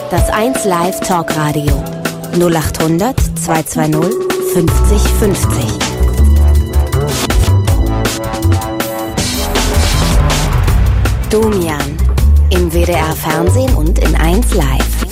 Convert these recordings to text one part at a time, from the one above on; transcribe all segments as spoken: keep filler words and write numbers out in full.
Das eins Live Talkradio null acht hundert zweihundertzweißig fünfzig fünfzig. Domian im W D R Fernsehen und in eins Live.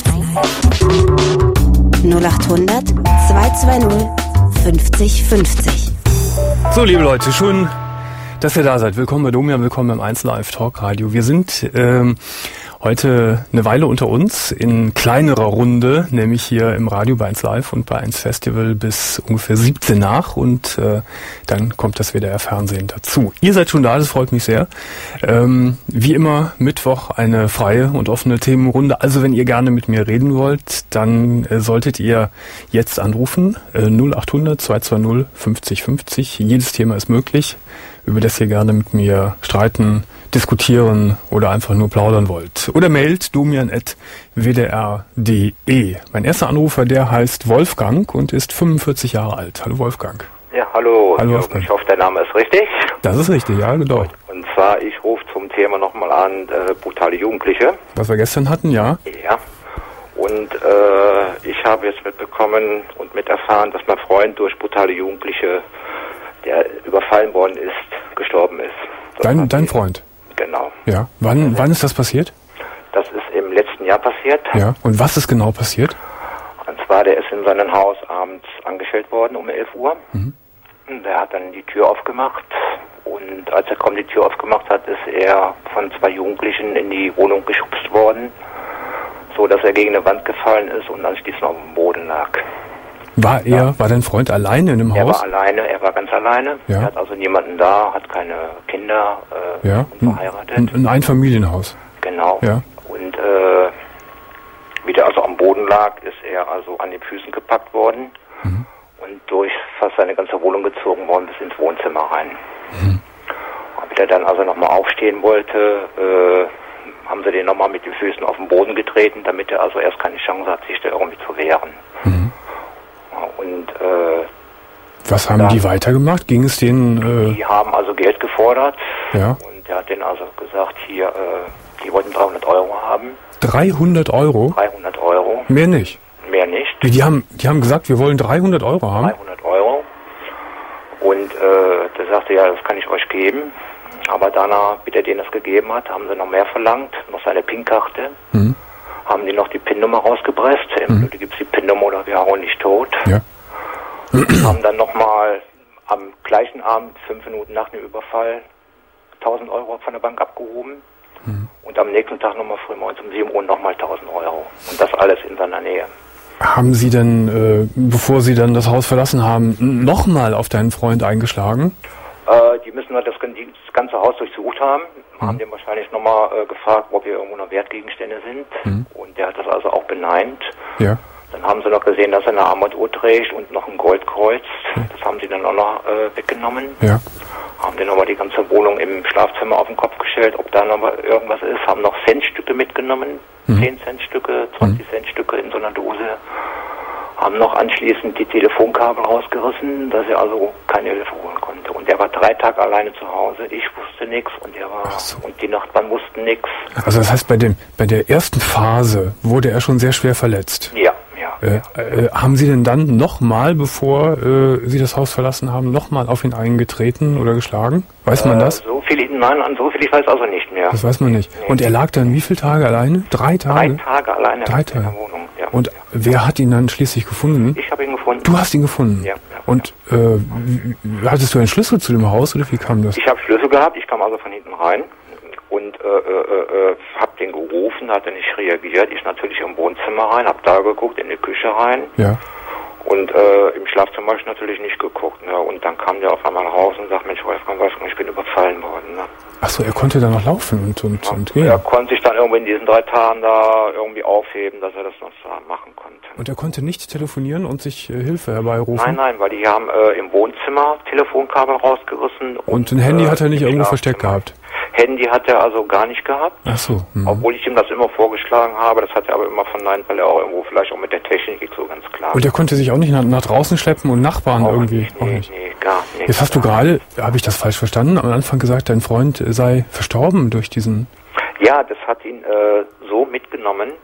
null acht hundert zweihundertzweißig fünfzig fünfzig. So, liebe Leute, schön, dass ihr da seid. Willkommen bei Domian, willkommen beim eins Live Talkradio. Wir sind ähm, heute eine Weile unter uns in kleinerer Runde, nämlich hier im Radio bei eins Live und bei eins Festival bis ungefähr siebzehn nach und äh, dann kommt das W D R Fernsehen dazu. Ihr seid schon da, das freut mich sehr. Ähm, wie immer Mittwoch eine freie und offene Themenrunde. Also wenn ihr gerne mit mir reden wollt, dann äh, solltet ihr jetzt anrufen. Äh, null acht hundert zweihundertzweißig fünfzig fünfzig. Jedes Thema ist möglich, über das ihr gerne mit mir streiten, diskutieren oder einfach nur plaudern wollt. Oder mailt domian at w d r punkt d e. Mein erster Anrufer, der heißt Wolfgang und ist fünfundvierzig Jahre alt. Hallo Wolfgang. Ja, hallo. Hallo Wolfgang. Ich hoffe, der Name ist richtig. Das ist richtig, ja, genau. Und zwar, ich rufe zum Thema nochmal an, äh, brutale Jugendliche. Was wir gestern hatten, ja. Ja. Und äh, ich habe jetzt mitbekommen und miterfahren, dass mein Freund durch brutale Jugendliche, der überfallen worden ist, gestorben ist. Das Dein, dein Freund? Genau. Ja. Wann, wann ist das passiert? Das ist im letzten Jahr passiert. Ja. Und was ist genau passiert? Und zwar, der ist in seinem Haus abends angestellt worden um elf Uhr. Mhm. Der hat dann die Tür aufgemacht und als er kaum die Tür aufgemacht hat, ist er von zwei Jugendlichen in die Wohnung geschubst worden, so dass er gegen eine Wand gefallen ist und anschließend auf dem Boden lag. War er, ja. war dein Freund alleine in dem er Haus? Er war alleine, er war ganz alleine. Ja. Er hat also niemanden da, hat keine Kinder, äh, ja. und verheiratet. Ein, ein Einfamilienhaus. Genau. Ja. Und äh, wie der also am Boden lag, ist er also an den Füßen gepackt worden mhm. und durch fast seine ganze Wohnung gezogen worden bis ins Wohnzimmer rein. Mhm. Und wie er dann also nochmal aufstehen wollte, äh, haben sie den nochmal mit den Füßen auf den Boden getreten, damit er also erst keine Chance hat, sich da irgendwie zu wehren. Mhm. Und äh, was haben dann, die weitergemacht? Ging es denen? Äh, die haben also Geld gefordert. Ja. Und der hat denen also gesagt, hier, äh, die wollten dreihundert Euro haben. dreihundert Euro? dreihundert Euro. Mehr nicht? Mehr nicht. Die, die haben, die haben gesagt, wir wollen dreihundert Euro haben? dreihundert Euro. Und äh, der sagte, ja, das kann ich euch geben. Aber danach, wie der denen das gegeben hat, haben sie noch mehr verlangt, noch seine PIN-Karte. Mhm. Haben die noch die PIN-Nummer rausgepresst. Mhm. Du gibst die PIN-Nummer oder wir hauen dich tot. Ja. Haben dann nochmal am gleichen Abend, fünf Minuten nach dem Überfall, tausend Euro von der Bank abgehoben. Mhm. Und am nächsten Tag nochmal früh morgens um sieben Uhr nochmal tausend Euro. Und das alles in seiner Nähe. Haben Sie denn, äh, bevor Sie dann das Haus verlassen haben, nochmal auf deinen Freund eingeschlagen? Äh, die müssen halt das, das ganze Haus durchsucht haben. Mhm. Haben den wahrscheinlich nochmal äh, gefragt, ob hier irgendwo noch Wertgegenstände sind. Mhm. Und der hat das also auch beneint. Ja. Dann haben sie noch gesehen, dass er eine Armbanduhr trägt und noch ein Goldkreuz. Ja. Das haben sie dann auch noch äh, weggenommen. Ja. Haben dann nochmal die ganze Wohnung im Schlafzimmer auf den Kopf gestellt, ob da noch mal irgendwas ist. Haben noch Centstücke mitgenommen. Mhm. zehn Centstücke, zwanzig mhm. Centstücke in so einer Dose. Haben noch anschließend die Telefonkabel rausgerissen, dass er also keine Hilfe holen konnte. Und er war drei Tage alleine zu Hause. Ich wusste nichts und er war so. Und die Nachbarn wussten nichts. Also das heißt, bei dem bei der ersten Phase wurde er schon sehr schwer verletzt. Ja, ja. Äh, äh, haben Sie denn dann nochmal, bevor äh, Sie das Haus verlassen haben, nochmal auf ihn eingetreten oder geschlagen? Weiß man äh, das? So viel, nein, an so viel ich weiß also nicht mehr. Das weiß man nicht. Nee. Und er lag dann wie viele Tage alleine? Drei Tage? Drei Tage alleine Drei Tage. In der Wohnung. Ja. Und wer hat ihn dann schließlich gefunden? Ich habe ihn gefunden. Du hast ihn gefunden? Ja. ja Und ja. Äh, hattest du einen Schlüssel zu dem Haus oder wie kam das? Ich habe Schlüssel gehabt, ich kam also von hinten rein und äh, äh, äh, habe den gerufen, hat er nicht reagiert. Ich natürlich im Wohnzimmer rein, habe da geguckt, in die Küche rein. Ja. Und äh, im Schlafzimmer habe ich natürlich nicht geguckt. Ne? Und dann kam der auf einmal raus und sagt, Mensch, Wolfgang, Wolfgang, ich bin überfallen worden. Ne? Ach so, er konnte dann noch laufen und, und, ja, und gehen? Er konnte sich dann irgendwie in diesen drei Tagen da irgendwie aufheben, dass er das noch machen konnte. Und er konnte nicht telefonieren und sich äh, Hilfe herbeirufen? Nein, nein, weil die haben äh, im Wohnzimmer Telefonkabel rausgerissen. Und, und ein Handy äh, hat er nicht irgendwo versteckt gehabt? Handy hat er also gar nicht gehabt. Ach so. Mh. Obwohl ich ihm das immer vorgeschlagen habe, das hat er aber immer verneint, weil er auch irgendwo vielleicht auch mit der Technik nicht so ganz klar. Und er konnte sich auch nicht nach, nach draußen schleppen und Nachbarn auch irgendwie? Nicht, auch nee, nicht. Nee, gar nicht. Jetzt hast du gerade, habe ich das falsch verstanden, am Anfang gesagt, dein Freund sei verstorben durch diesen... Ja, das hat ihn äh, so mitgenommen,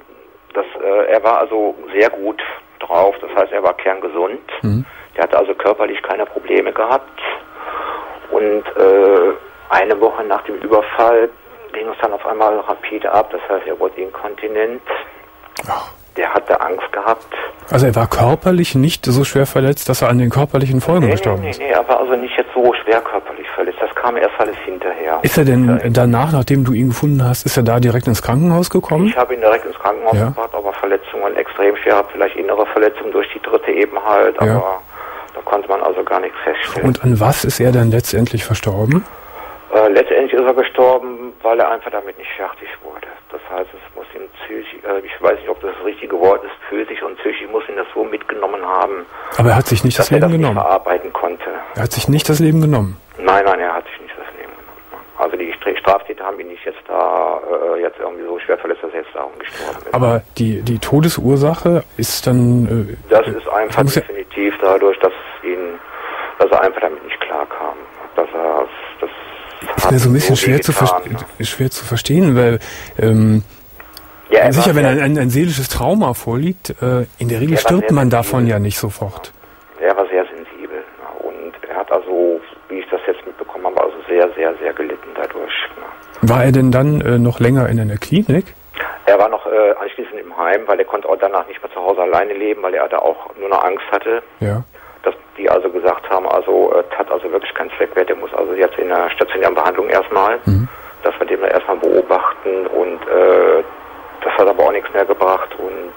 Das, äh, er war also sehr gut drauf, das heißt, er war kerngesund. Mhm. Er hatte also körperlich keine Probleme gehabt. Und äh, eine Woche nach dem Überfall ging es dann auf einmal rapide ab, das heißt, er wurde inkontinent. Ach. Der hatte Angst gehabt. Also er war körperlich nicht so schwer verletzt, dass er an den körperlichen Folgen nee, gestorben nee, ist? Nee, nee, er war also nicht jetzt so schwer körperlich verletzt. Das kam erst alles hinterher. Ist er denn danach, nachdem du ihn gefunden hast, ist er da direkt ins Krankenhaus gekommen? Ich habe ihn direkt ins Krankenhaus ja. gebracht, aber Verletzungen extrem schwer, vielleicht innere Verletzungen durch die dritte eben halt, aber ja. da konnte man also gar nichts feststellen. Und an was ist er dann letztendlich verstorben? Äh, letztendlich ist er gestorben, weil er einfach damit nicht fertig wurde. Das heißt, es muss ihm psychisch, äh, ich weiß nicht, ob das das richtige Wort ist, physisch und psychisch muss ihn das so mitgenommen haben. Aber er hat sich nicht das Leben das genommen? Nicht verarbeiten konnte. Er hat sich nicht das Leben genommen? Nein, nein, er hat sich nicht das Leben genommen. Also die Straftäter haben ihn nicht jetzt da, äh, jetzt irgendwie so schwer verletzt, dass er jetzt darum gestorben ist. Aber die, die Todesursache ist dann... Äh, das ist einfach definitiv dadurch, dass ihn, dass er einfach damit nicht klarkam. Dass er, das Das ist mir so ein bisschen so schwer, zu ja. schwer zu verstehen, weil ähm, ja, sicher, wenn ein, ein, ein seelisches Trauma vorliegt, äh, in der Regel stirbt man davon ja nicht sofort. Er war sehr sensibel und er hat also, wie ich das jetzt mitbekommen habe, also sehr, sehr, sehr gelitten dadurch. War er denn dann äh, noch länger in einer Klinik? Er war noch äh, anschließend im Heim, weil er konnte auch danach nicht mehr zu Hause alleine leben, weil er da auch nur noch Angst hatte. Ja. Dass die also gesagt haben, also äh, hat also wirklich keinen Zweck mehr, der muss also jetzt in der stationären Behandlung erstmal, mhm. dass wir den erstmal beobachten und äh, das hat aber auch nichts mehr gebracht und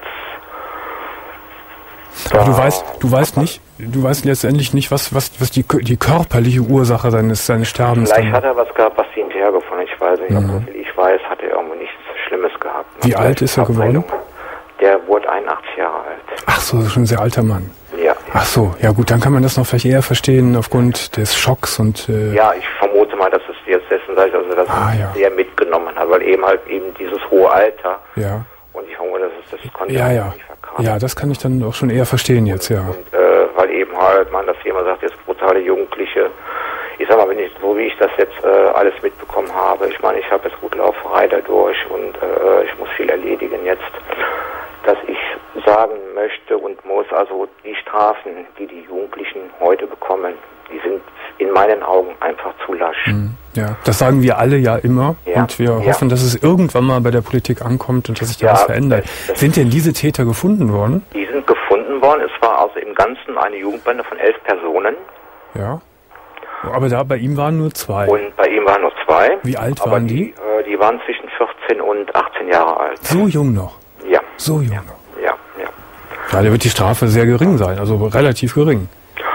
aber du weißt, du weißt nicht, du weißt letztendlich nicht, was, was, was die, die körperliche Ursache seines, seines Sterbens ist. Vielleicht hat er was gehabt, was sie hinterher gefunden, ich weiß nicht, mhm. ob so viel ich weiß, hat er irgendwo nichts Schlimmes gehabt. Wie alt ist er geworden? Der wurde einundachtzig Jahre alt. Ach so, schon ein sehr alter Mann. Ja. Ach so, ja gut, dann kann man das noch vielleicht eher verstehen aufgrund des Schocks und... Äh ja, ich vermute mal, dass es jetzt dessen sei, also dass ah, es ja. sehr mitgenommen hat, weil eben halt eben dieses hohe Alter. Ja. Und ich vermute, dass es das konnte ja, ich ja. nicht verkraften. Ja, das kann ich dann auch schon eher verstehen jetzt, ja. Und äh, weil eben halt man das jemand sagt, jetzt brutale Jugendliche. Ich sag mal, wenn ich, so wie ich das jetzt äh, alles mitbekommen habe, ich meine, ich habe jetzt gut Lauferei dadurch und äh, ich muss viel erledigen jetzt, dass ich sagen möchte und muss, also die Strafen, die die Jugendlichen heute bekommen, die sind in meinen Augen einfach zu lasch. Ja, das sagen wir alle ja immer ja, und wir ja. hoffen, dass es irgendwann mal bei der Politik ankommt und dass sich da ja, was verändert. Das, das sind denn diese Täter gefunden worden? Die sind gefunden worden. Es war also im Ganzen eine Jugendbande von elf Personen. Ja, aber da bei ihm waren nur zwei. Und bei ihm waren nur zwei. Wie alt aber waren die? Die, äh, die waren zwischen vierzehn und achtzehn Jahre alt. So jung noch? Ja. So jung ja. noch? Ja, ja. Ja, da wird die Strafe sehr gering sein, also relativ gering.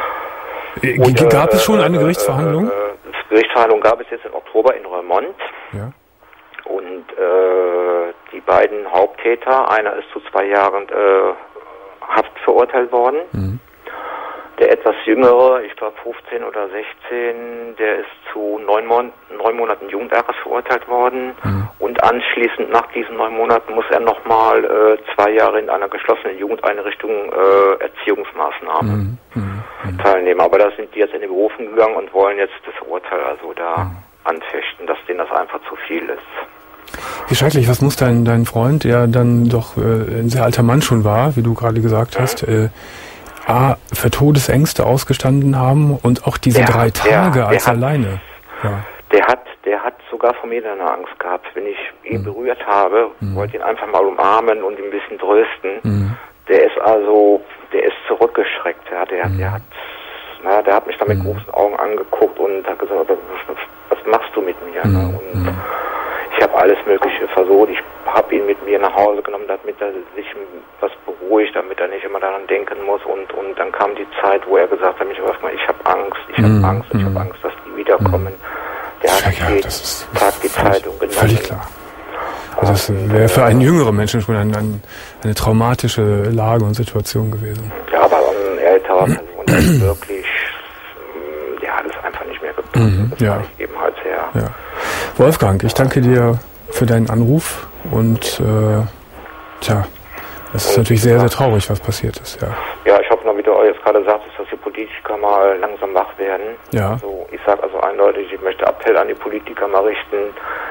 Und, gab äh, es schon eine Gerichtsverhandlung? Äh, äh, Gerichtsverhandlung gab es jetzt im Oktober in Roermond. Ja. Und äh, die beiden Haupttäter, einer ist zu zwei Jahren äh, Haft verurteilt worden. Mhm. Der etwas jüngere, ich glaube fünfzehn oder sechzehn, der ist zu neun, Mon- neun Monaten Jugendarrest verurteilt worden. Mhm. Und anschließend nach diesen neun Monaten muss er nochmal äh, zwei Jahre in einer geschlossenen Jugendeinrichtung äh, Erziehungsmaßnahmen mhm. Mhm. teilnehmen. Aber da sind die jetzt in die Berufen gegangen und wollen jetzt das Urteil also da mhm. anfechten, dass denen das einfach zu viel ist. Wie schrecklich, was muss dein, dein Freund, der dann doch äh, ein sehr alter Mann schon war, wie du gerade gesagt mhm. hast, äh, A, für Todesängste ausgestanden haben und auch diese der, drei Tage der, als der alleine. Hat, ja. Der hat, der hat sogar vor mir eine Angst gehabt. Wenn ich ihn mhm. berührt habe, mhm. wollte ihn einfach mal umarmen und ihn ein bisschen trösten. Mhm. Der ist also, der ist zurückgeschreckt. Ja, der, mhm. der hat, na, der hat mich da mit mhm. großen Augen angeguckt und hat gesagt, was, was machst du mit mir? Mhm. Ne? Und mhm. ich habe alles Mögliche versucht. Ich habe ihn mit mir nach Hause genommen, damit er sich was beruhigt, damit er nicht immer daran denken muss. Und, und dann kam die Zeit, wo er gesagt hat, ich habe Angst, ich habe mm, Angst, ich mm. habe Angst, dass die wiederkommen. Mm. Der hat ja, jeden das ist Tag die völlig, Zeitung genommen. Völlig klar. Also das wäre für einen jüngeren Menschen schon ein, ein, eine traumatische Lage und Situation gewesen. Ja, aber ein älterer Person, der ist wirklich, der hat es einfach nicht mehr gepasst. Mm, das ja. war ich eben halt sehr. Ja. Wolfgang, ich danke dir für deinen Anruf und äh, tja, es ist und, natürlich sehr, sehr traurig, was passiert ist, ja. Ja, ich hoffe noch, wie du jetzt gerade sagst, dass die Politiker mal langsam wach werden. Ja. Also ich sage also eindeutig, ich möchte Appell an die Politiker mal richten,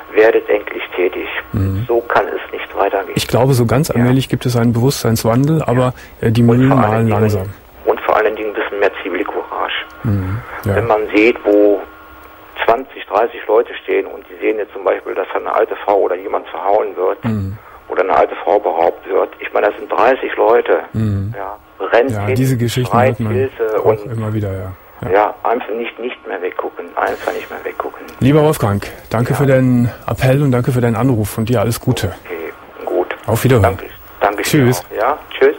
werdet endlich tätig. Mhm. So kann es nicht weitergehen. Ich glaube, so ganz allmählich ja. gibt es einen Bewusstseinswandel, aber ja. die Mühlen malen langsam. Und vor allen Dingen ein bisschen mehr Zivilcourage. Mhm. Ja. Wenn man sieht, wo zwanzig, dreißig Leute stehen und die sehen jetzt zum Beispiel, dass eine alte Frau oder jemand verhauen wird mhm. oder eine alte Frau beraubt wird. Ich meine, das sind dreißig Leute. Mhm. Ja, rennt ja, hin, diese Geschichten hört man Hilfe auch und immer wieder, ja. Ja. ja, einfach nicht, nicht mehr weggucken. Einfach nicht mehr weggucken. Lieber Wolfgang, danke ja. für deinen Appell und danke für deinen Anruf und dir alles Gute. Okay, gut. Auf Wiederhören. Danke, danke Tschüss. Ja, tschüss.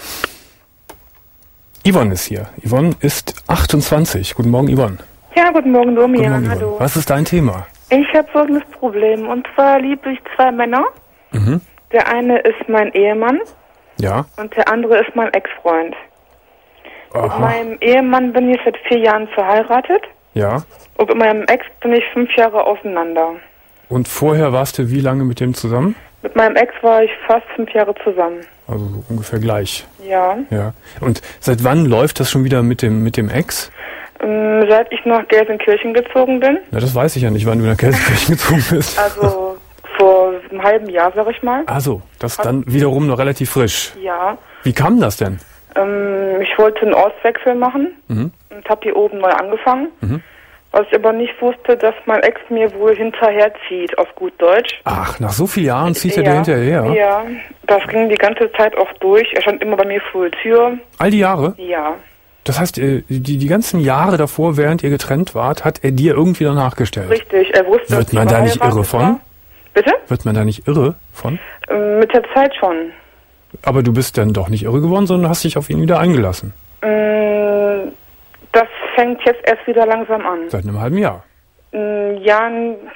Yvonne ist hier. Yvonne ist achtundzwanzig. Guten Morgen, Yvonne. Ja, guten Morgen, Domian. Guten Morgen, hallo. Was ist dein Thema? Ich habe folgendes Problem. Und zwar liebe ich zwei Männer. Mhm. Der eine ist mein Ehemann. Ja. Und der andere ist mein Ex-Freund. Aha. Mit meinem Ehemann bin ich seit vier Jahren verheiratet. Ja. Und mit meinem Ex bin ich fünf Jahre auseinander. Und vorher warst du wie lange mit dem zusammen? Mit meinem Ex war ich fast fünf Jahre zusammen. Also so ungefähr gleich. Ja. Ja. Und seit wann läuft das schon wieder mit dem mit dem Ex? Ähm, seit ich nach Gelsenkirchen gezogen bin. Na, das weiß ich ja nicht, wann du nach Gelsenkirchen gezogen bist. Also vor einem halben Jahr, sag ich mal. Ach so, das ist dann wiederum noch relativ frisch. Ja. Wie kam das denn? Ähm, ich wollte einen Ortswechsel machen mhm. und habe hier oben neu angefangen. Mhm. Was ich aber nicht wusste, dass mein Ex mir wohl hinterherzieht, auf gut Deutsch. Ach, nach so vielen Jahren zieht er ja, dir hinterher? Ja, das ging die ganze Zeit auch durch. Er stand immer bei mir vor der Tür. All die Jahre? Ja. Das heißt, die, die ganzen Jahre davor, während ihr getrennt wart, hat er dir irgendwie danach gestellt? Richtig, er wusste, Wird man da nicht irre von? War. Bitte? Wird man da nicht irre von? Ähm, mit der Zeit schon. Aber du bist dann doch nicht irre geworden, sondern hast dich auf ihn wieder eingelassen? Ähm, das fängt jetzt erst wieder langsam an. Seit einem halben Jahr? Ähm, ja,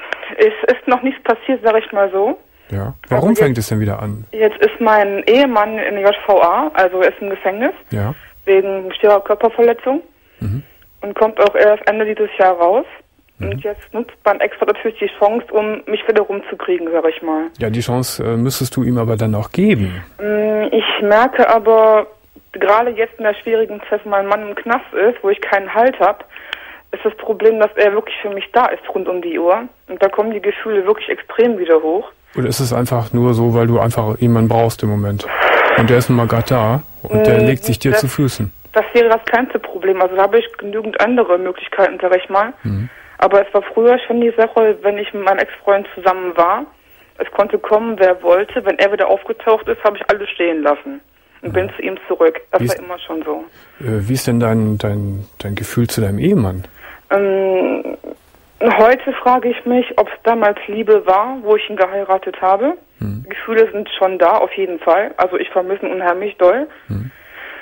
es ist noch nichts passiert, sag ich mal so. Ja. Warum also fängt jetzt, es denn wieder an? Jetzt ist mein Ehemann in der J V A, also er ist im Gefängnis. Ja. Wegen schwerer Körperverletzung. Mhm. Und kommt auch erst Ende dieses Jahr raus. Mhm. Und jetzt nutzt mein Ex natürlich die Chance, um mich wieder rumzukriegen, sag ich mal. Ja, die Chance äh, müsstest du ihm aber dann auch geben. Ich merke aber, gerade jetzt in der schwierigen Zeit, wo mein Mann im Knast ist, wo ich keinen Halt habe, ist das Problem, dass er wirklich für mich da ist, rund um die Uhr. Und da kommen die Gefühle wirklich extrem wieder hoch. Oder ist es einfach nur so, weil du einfach jemanden brauchst im Moment? Und der ist nun mal gerade da und der legt sich dir das, zu Füßen. Das wäre das kleinste Problem. Also da habe ich genügend andere Möglichkeiten, sag ich mal. Mhm. Aber es war früher schon die Sache, wenn ich mit meinem Ex-Freund zusammen war, es konnte kommen, wer wollte. Wenn er wieder aufgetaucht ist, habe ich alles stehen lassen und mhm. bin zu ihm zurück. Das wie war ist, immer schon so. Äh, wie ist denn dein, dein, dein Gefühl zu deinem Ehemann? Ähm, heute frage ich mich, ob es damals Liebe war, wo ich ihn geheiratet habe. Mhm. Gefühle sind schon da, auf jeden Fall. Also ich vermisse ihn unheimlich doll. Mhm.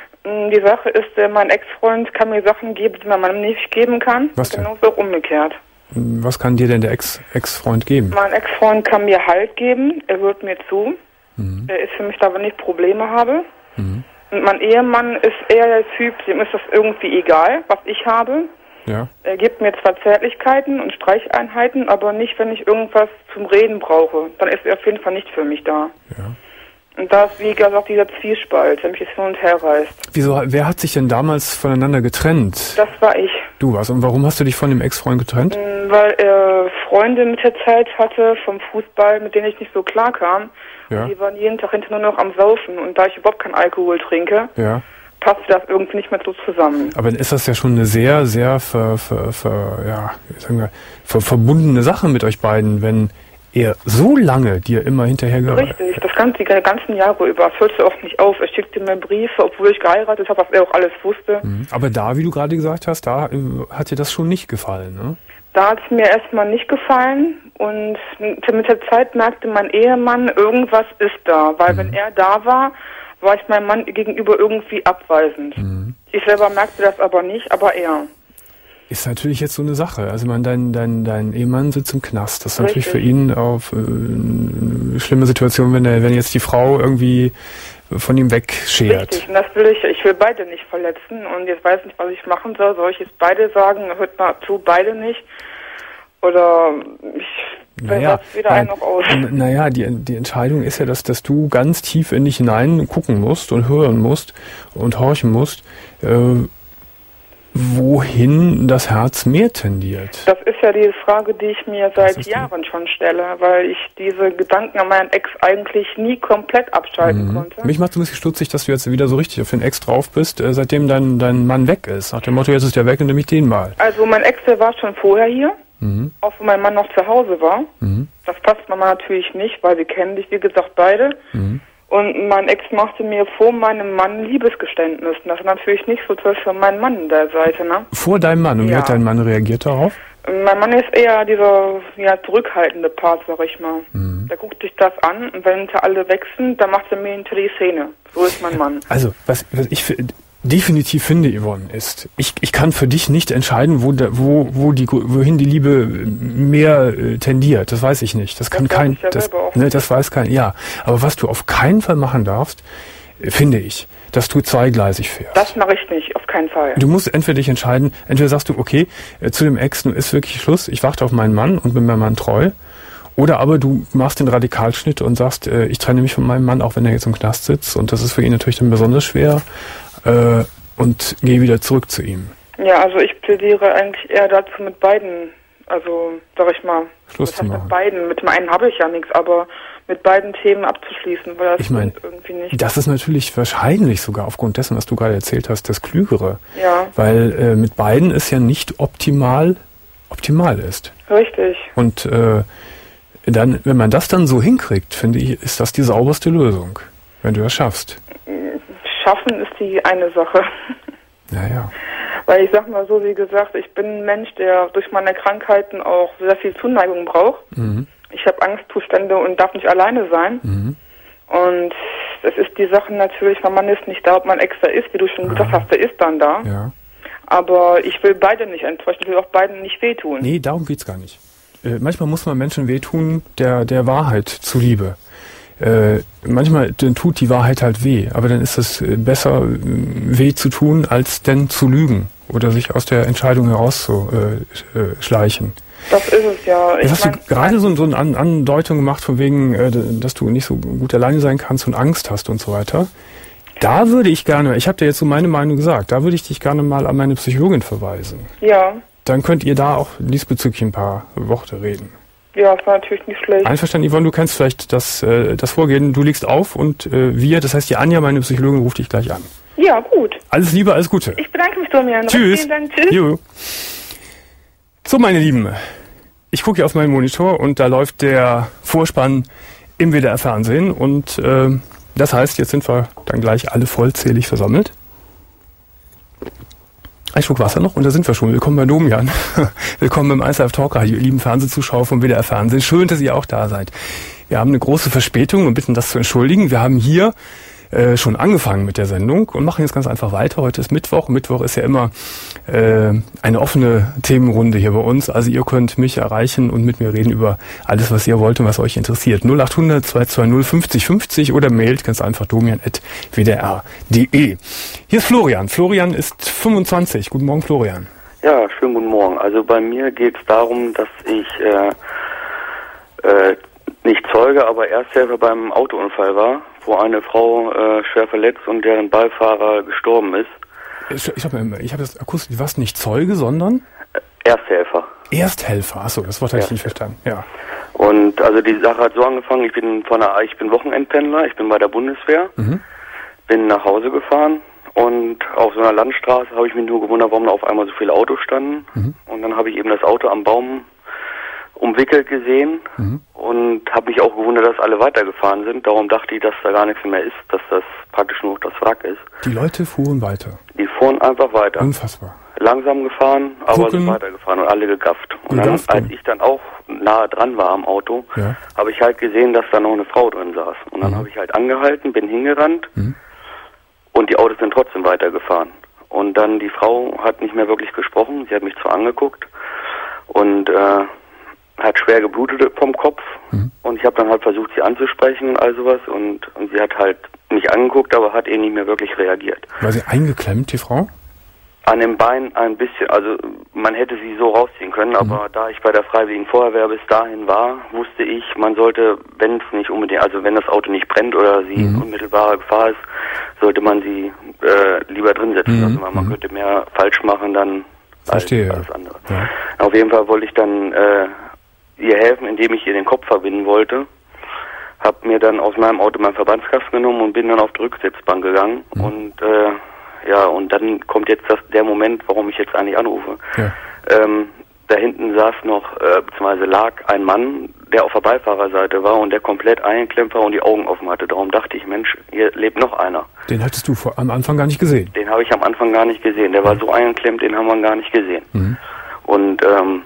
Die Sache ist, mein Ex-Freund kann mir Sachen geben, die mein Mann nicht geben kann. Was denn? Genauso auch umgekehrt. Was kann dir denn der Ex- Ex-Freund geben? Mein Ex-Freund kann mir Halt geben, er hört mir zu. Mhm. Er ist für mich da, wenn ich Probleme habe. Mhm. Und mein Ehemann ist eher der Typ, dem ist das irgendwie egal, was ich habe. Ja. Er gibt mir zwar Zärtlichkeiten und Streicheinheiten, aber nicht, wenn ich irgendwas zum Reden brauche. Dann ist er auf jeden Fall nicht für mich da. Ja. Und da ist, wie gesagt, dieser Zwiespalt, der mich jetzt hin und her reißt. Wieso, wer hat sich denn damals voneinander getrennt? Das war ich. Du warst. Und warum hast du dich von dem Ex-Freund getrennt? Weil er Freunde mit der Zeit hatte vom Fußball, mit denen ich nicht so klar kam. Ja. Und die waren jeden Tag hinterher nur noch am Saufen. Und da ich überhaupt keinen Alkohol trinke, ja. passte das irgendwie nicht mehr so zusammen. Aber dann ist das ja schon eine sehr, sehr ver, ver, ver, ja, sagen wir, ver, verbundene Sache mit euch beiden, wenn er so lange dir immer hinterhergereicht. Richtig, das ganze, die ganzen Jahre über. Es hörte oft nicht auf. Er schickte mir Briefe, obwohl ich geheiratet habe, was er auch alles wusste. Aber da, wie du gerade gesagt hast, da äh, hat dir das schon nicht gefallen, ne? Da hat es mir erstmal nicht gefallen und mit der Zeit merkte mein Ehemann, irgendwas ist da. Weil mhm. wenn er da war, war ich meinem Mann gegenüber irgendwie abweisend. Mhm. Ich selber merkte das aber nicht, aber er. Ist natürlich jetzt so eine Sache. Also man, dein, dein, dein Ehemann sitzt im Knast. Das ist Richtig. Natürlich für ihn auch äh, eine schlimme Situation, wenn er, wenn jetzt die Frau irgendwie von ihm wegschert. Richtig, und das will ich, ich will beide nicht verletzen und jetzt weiß nicht, was ich machen soll. Soll ich jetzt beide sagen, hört mal zu, beide nicht? Oder ich naja, wieder einen noch aus. Naja, die, die Entscheidung ist ja, dass, dass du ganz tief in dich hinein gucken musst und hören musst und horchen musst, äh, wohin das Herz mehr tendiert? Das ist ja die Frage, die ich mir seit Jahren die? schon stelle, weil ich diese Gedanken an meinen Ex eigentlich nie komplett abschalten mhm. konnte. Mich macht es ein bisschen stutzig, dass du jetzt wieder so richtig auf den Ex drauf bist, äh, seitdem dein, dein Mann weg ist. Nach dem Motto, jetzt ist der weg und nehme ich den mal. Also mein Ex, der war schon vorher hier, mhm. auch wenn mein Mann noch zu Hause war. Mhm. Das passt Mama natürlich nicht, weil wir kennen dich, wie gesagt, beide. Mhm. Und mein Ex machte mir vor meinem Mann Liebesgeständnis. Das ist natürlich nicht so toll für meinen Mann an der Seite, ne? Vor deinem Mann? Und ja. Wie hat dein Mann reagiert darauf? Mein Mann ist eher dieser ja, zurückhaltende Part, sag ich mal. Mhm. Der guckt sich das an und wenn alle weg sind, dann macht er mir hinter die Szene. So ist mein Mann. Also, was, was ich für, definitiv finde, Yvonne, ist, ich, ich kann für dich nicht entscheiden, wo, der, wo, wo die, wohin die Liebe mehr äh, tendiert. Das weiß ich nicht. Das kann das kein, ja das, ne, das weiß kein, ja. Aber was du auf keinen Fall machen darfst, finde ich, dass du zweigleisig fährst. Das mache ich nicht, auf keinen Fall. Du musst entweder dich entscheiden, entweder sagst du, okay, äh, zu dem Ex ist wirklich Schluss, ich warte auf meinen Mann und bin meinem Mann treu. Oder aber du machst den Radikalschnitt und sagst, äh, ich trenne mich von meinem Mann, auch wenn er jetzt im Knast sitzt. Und das ist für ihn natürlich dann besonders schwer. Äh, und gehe wieder zurück zu ihm. Ja, also ich plädiere eigentlich eher dazu, mit beiden, also sag ich mal, Schluss zu machen. Mit beiden, mit dem einen habe ich ja nichts, aber mit beiden Themen abzuschließen, weil das ich mein, irgendwie nicht. Das ist natürlich wahrscheinlich sogar aufgrund dessen, was du gerade erzählt hast, das Klügere. Ja. Weil äh, mit beiden es ja nicht optimal optimal ist. Richtig. Und äh, dann, wenn man das dann so hinkriegt, finde ich, ist das die sauberste Lösung, wenn du das schaffst. Schaffen ist die eine Sache. Ja, ja. Weil ich sag mal so, wie gesagt, ich bin ein Mensch, der durch meine Krankheiten auch sehr viel Zuneigung braucht. Mhm. Ich habe Angstzustände und darf nicht alleine sein. Mhm. Und das ist die Sache natürlich, mein Mann ist nicht da, ob mein Ex da ist, wie du schon gesagt hast, der ist dann da. Ja. Aber ich will beide nicht enttäuschen, ich will auch beiden nicht wehtun. Nee, darum geht's gar nicht. Äh, manchmal muss man Menschen wehtun, der, der Wahrheit zuliebe. Äh, manchmal tut die Wahrheit halt weh, aber dann ist es besser, weh zu tun, als denn zu lügen oder sich aus der Entscheidung herauszuschleichen. Das ist es ja. Jetzt hast du gerade so, so eine An- Andeutung gemacht, von wegen, äh, dass du nicht so gut alleine sein kannst und Angst hast und so weiter. Da würde ich gerne, ich habe dir jetzt so meine Meinung gesagt, da würde ich dich gerne mal an meine Psychologin verweisen. Ja. Dann könnt ihr da auch diesbezüglich ein paar Worte reden. Ja, das war natürlich nicht schlecht. Einverstanden, Yvonne, du kennst vielleicht das, äh, das Vorgehen. Du legst auf und äh, wir, das heißt die Anja, meine Psychologin, ruft dich gleich an. Ja, gut. Alles Liebe, alles Gute. Ich bedanke mich, Domian. Tschüss. Vielen Dank. Tschüss. Jo. So, meine Lieben, ich gucke hier auf meinen Monitor und da läuft der Vorspann im W D R-Fernsehen und äh, das heißt, jetzt sind wir dann gleich alle vollzählig versammelt. Ein Schluck Wasser noch und da sind wir schon. Willkommen bei Domian. Willkommen beim eins Live Talk Radio, ihr lieben Fernsehzuschauer vom W D R Fernsehen. Schön, dass ihr auch da seid. Wir haben eine große Verspätung und bitten das zu entschuldigen. Wir haben hier äh, schon angefangen mit der Sendung und machen jetzt ganz einfach weiter. Heute ist Mittwoch. Mittwoch ist ja immer äh, eine offene Themenrunde hier bei uns. Also ihr könnt mich erreichen und mit mir reden über alles, was ihr wollt und was euch interessiert. null acht hundert zwei zwei null fünfzig fünfzig oder mailt ganz einfach domian at w d r punkt d e. Hier ist Florian. Florian ist fünfundzwanzig. Guten Morgen, Florian. Ja, schönen guten Morgen. Also bei mir geht es darum, dass ich äh, äh, nicht Zeuge, aber Ersthelfer beim Autounfall war, wo eine Frau äh, schwer verletzt und deren Beifahrer gestorben ist. Ich, ich habe ich hab das akustisch, du warst nicht Zeuge, sondern? Ersthelfer. Ersthelfer, achso, das Wort habe ich nicht verstanden, ja. Und also die Sache hat so angefangen, ich bin von der, ich bin Wochenendpendler, ich bin bei der Bundeswehr, mhm. bin nach Hause gefahren und auf so einer Landstraße habe ich mich nur gewundert, warum da auf einmal so viele Autos standen. Mhm. Und dann habe ich eben das Auto am Baum umwickelt gesehen mhm. und habe mich auch gewundert, dass alle weitergefahren sind. Darum dachte ich, dass da gar nichts mehr ist, dass das praktisch nur das Wrack ist. Die Leute fuhren weiter? Die fuhren einfach weiter. Unfassbar. Langsam gefahren, aber Gucken. sind weitergefahren und alle gegafft. Und dann, als ich dann auch nahe dran war am Auto, ja. habe ich halt gesehen, dass da noch eine Frau drin saß. Und dann mhm. habe ich halt angehalten, bin hingerannt mhm. und die Autos sind trotzdem weitergefahren. Und dann die Frau hat nicht mehr wirklich gesprochen, sie hat mich zwar angeguckt und äh, hat schwer geblutet vom Kopf mhm. und ich habe dann halt versucht, sie anzusprechen und all sowas und, und sie hat halt mich angeguckt, aber hat eh nicht mehr wirklich reagiert. War sie eingeklemmt, die Frau? An dem Bein ein bisschen, also man hätte sie so rausziehen können, mhm. aber da ich bei der Freiwilligen Feuerwehr bis dahin war, wusste ich, man sollte, wenn es nicht unbedingt, also wenn das Auto nicht brennt oder sie in mhm. unmittelbarer Gefahr ist, sollte man sie äh, lieber drin setzen. Mhm. Also man, man mhm. könnte mehr falsch machen dann Verstehe, als alles andere. Ja. Auf jeden Fall wollte ich dann äh, ihr helfen, indem ich ihr den Kopf verbinden wollte. Hab mir dann aus meinem Auto meinen Verbandskasten genommen und bin dann auf die Rücksitzbank gegangen mhm. und äh, ja, und dann kommt jetzt das, der Moment, warum ich jetzt eigentlich anrufe. Ja. Ähm, da hinten saß noch, äh, beziehungsweise lag ein Mann, der auf der Beifahrerseite war und der komplett eingeklemmt war und die Augen offen hatte. Darum dachte ich, Mensch, hier lebt noch einer. Den hattest du vor, am Anfang gar nicht gesehen? Den habe ich am Anfang gar nicht gesehen. Der mhm. war so eingeklemmt, den haben wir gar nicht gesehen. Mhm. Und ähm,